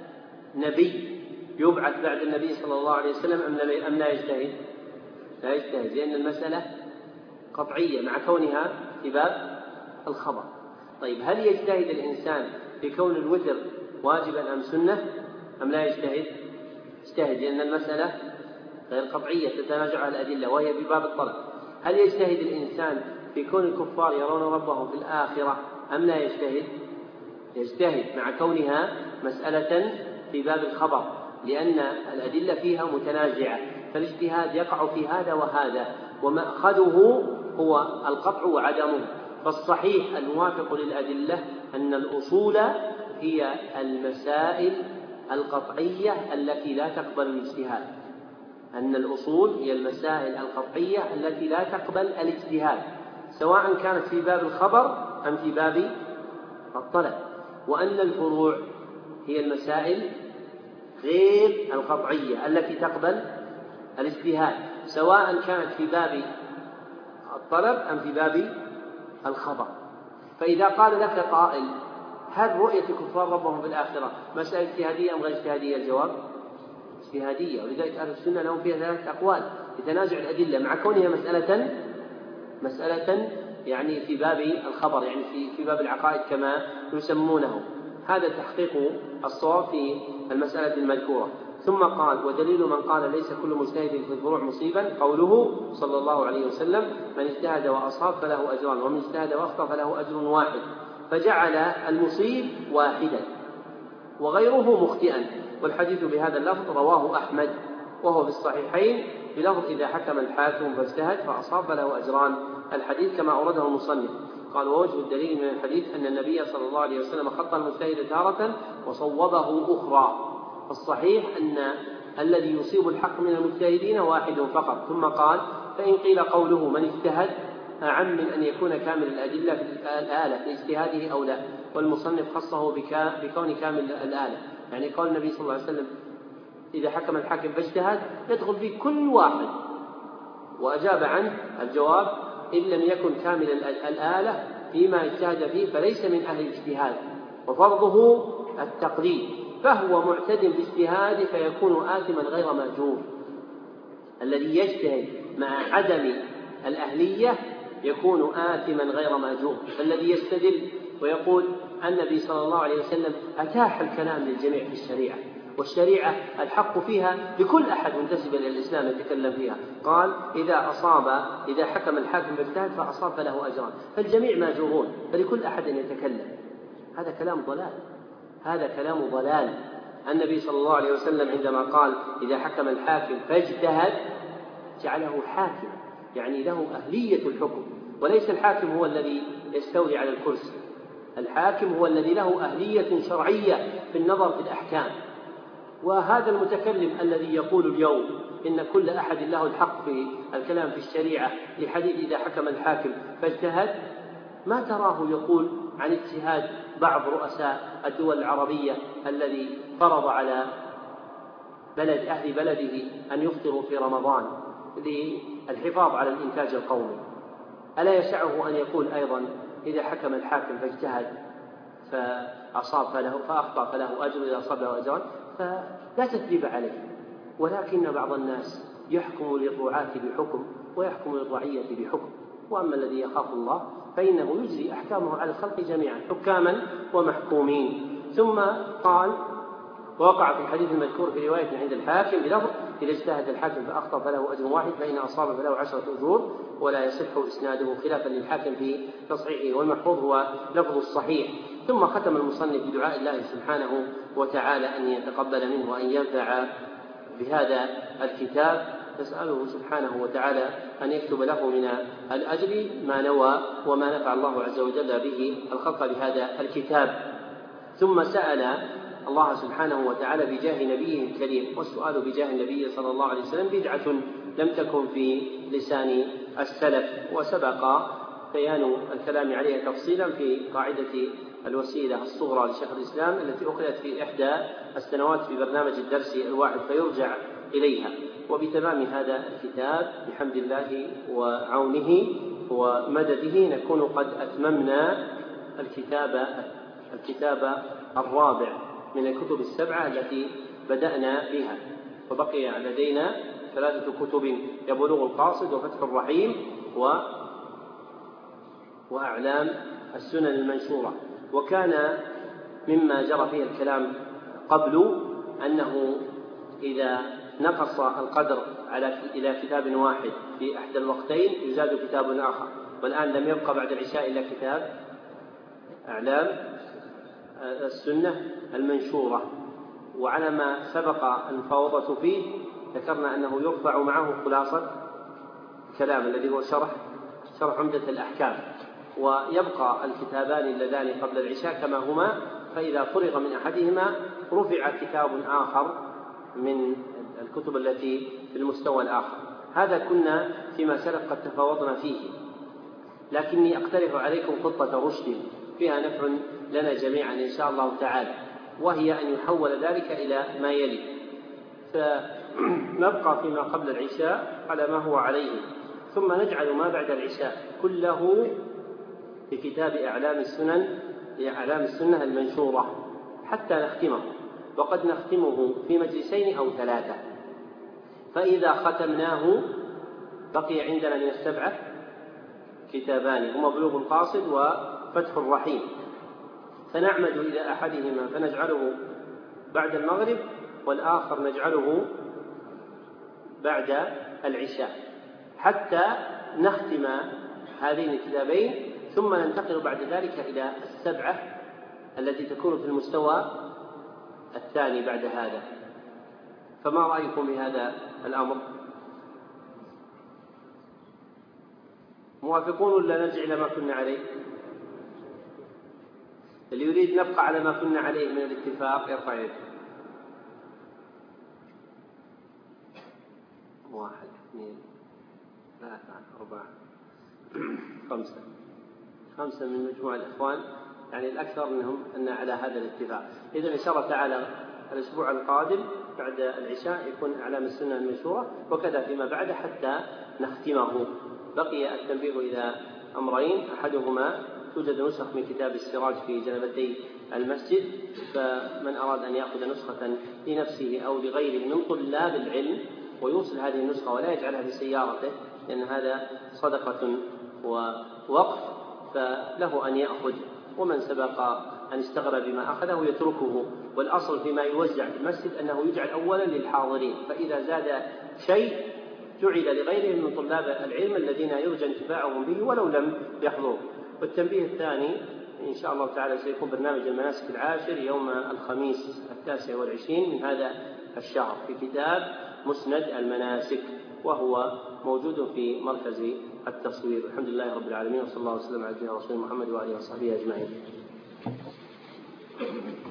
نبي يبعث بعد النبي صلى الله عليه وسلم أم لا يجتهد؟ لا يجتهد، لأن المسألة قطعية مع كونها في باب الخبر. طيب هل يجتهد الإنسان في كون الوتر واجبا أم سنة أم لا يجتهد؟ يجتهد، لأن المسألة غير قطعية تتنازعها الأدلة وهي في باب الطلب. هل يجتهد الإنسان في كون الكفار يرون ربهم في الآخرة أم لا يجتهد؟ يجتهد مع كونها مسألة في باب الخبر، لأن الأدلة فيها متنازعة، فالاجتهاد يقع في هذا وهذا، ومأخذه هو القطع وعدمه. فالصحيح الموافق للأدلة أن الأصول هي المسائل القطعية التي لا تقبل الاجتهاد، أن الأصول هي المسائل القطعية التي لا تقبل الاجتهاد، سواء كانت في باب الخبر أم في باب الطلب، وأن الفروع هي المسائل غير القطعية التي تقبل الاجتهاد، سواء كانت في باب الطلب أم في باب الخبر. فإذا قال لك قائل: هل رؤية الكفار ربهم في الآخرة مسألة اجتهادية أم غير اجتهادية؟ الجواب: اجتهادية، ولذلك أهل السنة لهم فيها 3 أقوال يتنازع الأدلة مع كونها مسألة يعني في باب الخبر، يعني في باب العقائد كما يسمونه. هذا تحقيق الصواب في المسألة المذكورة. ثم قال: ودليل من قال ليس كل مجتهد في الفروع مصيبا قوله صلى الله عليه وسلم: من اجتهد وأصاب فله أجران، ومن اجتهد وأخطأ فله أجر واحد، فجعل المصيب واحدا وغيره مخطئا. والحديث بهذا اللفظ رواه أحمد وهو في الصحيحين بلفظ: إذا حكم الحاكم فاجتهد فأصاب فله أجران، الحديث كما أورده المصنف. قال: ووجه الدليل من الحديث أن النبي صلى الله عليه وسلم خط المجتهد تارة وصوبه أخرى. فالصحيح أن الذي يصيب الحق من المجتهدين واحد فقط. ثم قال: فإن قيل قوله من اجتهد أعم من أن يكون كامل الأدلة في الآلة لاجتهاده أو لا، والمصنف خصه بكون كامل الآلة، يعني قول النبي صلى الله عليه وسلم: إذا حكم الحاكم فاجتهد، يدخل فيه كل واحد. وأجاب عنه الجواب: إن لم يكن كامل الآلة فيما اجتهد فيه فليس من أهل الاجتهاد، وفرضه التقليد، فهو معتد باجتهاد فيكون آثما غير مأجور. الذي يجتهد مع عدم الأهلية يكون آثما غير مأجور. فالذي يستدل ويقول النبي صلى الله عليه وسلم أتاح الكلام للجميع في الشريعة، والشريعة الحق فيها لكل أحد منتسب إلى الإسلام يتكلم فيها، قال: إذا حكم الحاكم باجتهاد فأصاب فله أجران، فالجميع ماجورون، فلكل أحد يتكلم. هذا كلام ضلال. النبي صلى الله عليه وسلم عندما قال: إذا حكم الحاكم فاجتهد، جعله حاكم، يعني له أهلية الحكم، وليس الحاكم هو الذي يستولي على الكرسي، الحاكم هو الذي له أهلية شرعية في النظر في الأحكام. وهذا المتكلم الذي يقول اليوم إن كل أحد له الحق في الكلام في الشريعة لحديث إذا حكم الحاكم فاجتهد، ما تراه يقول عن اجتهاد بعض رؤساء الدول العربية الذي فرض على أهل بلده أن يفطروا في رمضان للحفاظ على الإنتاج القومي. ألا يسعه أن يقول أيضا: إذا حكم الحاكم فاجتهد فأخطأ فله أجر، إذا أصاب له أجران؟ فلا تثريب عليه. ولكن بعض الناس يحكم للرعاة بحكم ويحكم للرعية بحكم، وأما الذي يخاف الله فإنه يجري أحكامه على الخلق جميعا حكاما ومحكومين. ثم قال: ووقع في الحديث المذكور في رواية عند الحاكم بلفظ: إذا اجتهد الحاكم فأخطأ فله أجر واحد، فإن أصاب فله 10 أجور، ولا يصح إسناده خلافا للحاكم في تصحيحه، والمحفوظ هو لفظ الصحيح. ثم ختم المصنف بدعاء الله سبحانه وتعالى أن يتقبل منه وأن ينفع بهذا الكتاب، نسأله سبحانه وتعالى أن يكتب له من الأجر ما نوى وما نفع الله عز وجل به الخلق بهذا الكتاب. ثم سأل الله سبحانه وتعالى بجاه نبيه الكريم، والسؤال بجاه النبي صلى الله عليه وسلم بدعة لم تكن في لسان السلف، وسبق بيان الكلام عليها تفصيلا في قاعدة الوسيلة الصغرى لشيخ الإسلام التي أخذت في إحدى السنوات في برنامج الدرس الواحد فيرجع إليها. وبتمام هذا الكتاب بحمد الله وعونه ومدده نكون قد أتممنا الكتاب الرابع من الكتب السبعة التي بدأنا بها، وبقي لدينا 3 كتب: يبلغ القاصد، وفتح الرحيم، وأعلام السنن المنشورة. وكان مما جرى فيه الكلام قبل أنه إذا نقص القدر إلى كتاب واحد في أحد الوقتين يزاد كتاب آخر، والآن لم يبقى بعد العشاء إلا كتاب أعلام السنة المنشورة. وعلى ما سبق المفاوضة فيه ذكرنا أنه يرفع معه خلاصة الكلام الذي هو شرح عمدة الأحكام، ويبقى الكتابان اللذان قبل العشاء كما هما، فإذا فرغ من أحدهما رفع كتاب آخر من الكتب التي في المستوى الآخر. هذا كنا فيما سلف قد تفاوضنا فيه، لكني أقترح عليكم خطة رشد فيها نفع لنا جميعا إن شاء الله تعالى، وهي أن يحول ذلك إلى ما يلي، فنبقى فيما قبل العشاء على ما هو عليه، ثم نجعل ما بعد العشاء كله في كتاب أعلام السنة المنشورة حتى نختمه، وقد نختمه في مجلسين أو 3. فإذا ختمناه بقي عندنا من السبعة كتابان هما بلوغ القاصد وفتح الرحيم، فنعمد إلى أحدهما فنجعله بعد المغرب، والآخر نجعله بعد العشاء حتى نختم هذين الكتابين، ثم ننتقل بعد ذلك إلى السبعة التي تكون في المستوى الثاني بعد هذا. فما رأيكم بهذا الأمر؟ موافقون ولا نرجع إلى ما كنا عليه؟ اللي يريد نبقى على ما كنا عليه من الاتفاق يرفع يده. 1 2 3 4 5 من مجموع الإخوان، يعني الأكثر منهم أن على هذا الاتفاق. إذن إن شاء الله تعالى الأسبوع القادم بعد العشاء يكون أعلام السنة المنشورة، وكذا فيما بعد حتى نختمه. بقي التنبيه إلى أمرين: أحدهما توجد نسخ من كتاب السراج في جنبتي المسجد، فمن أراد أن يأخذ نسخة لنفسه أو لغيره من طلاب العلم ويوصل هذه النسخة ولا يجعلها في سيارته، لأن هذا صدقة ووقف، فله أن يأخذ، ومن سبق أن اشتغل بما أخذه يتركه. والأصل فيما يوزع في المسجد أنه يجعل أولا للحاضرين، فإذا زاد شيء جعل لغيرهم من طلاب العلم الذين يرجى انتفاعهم به ولو لم يحضروا. والتنبيه الثاني إن شاء الله تعالى سيكون برنامج المناسك العاشر يوم الخميس 29 من هذا الشهر في كتاب مسند المناسك، وهو موجود في مركز التصوير. الحمد لله رب العالمين، وصلى الله وسلم على سيدنا رسول محمد وآله وصحبه أجمعين.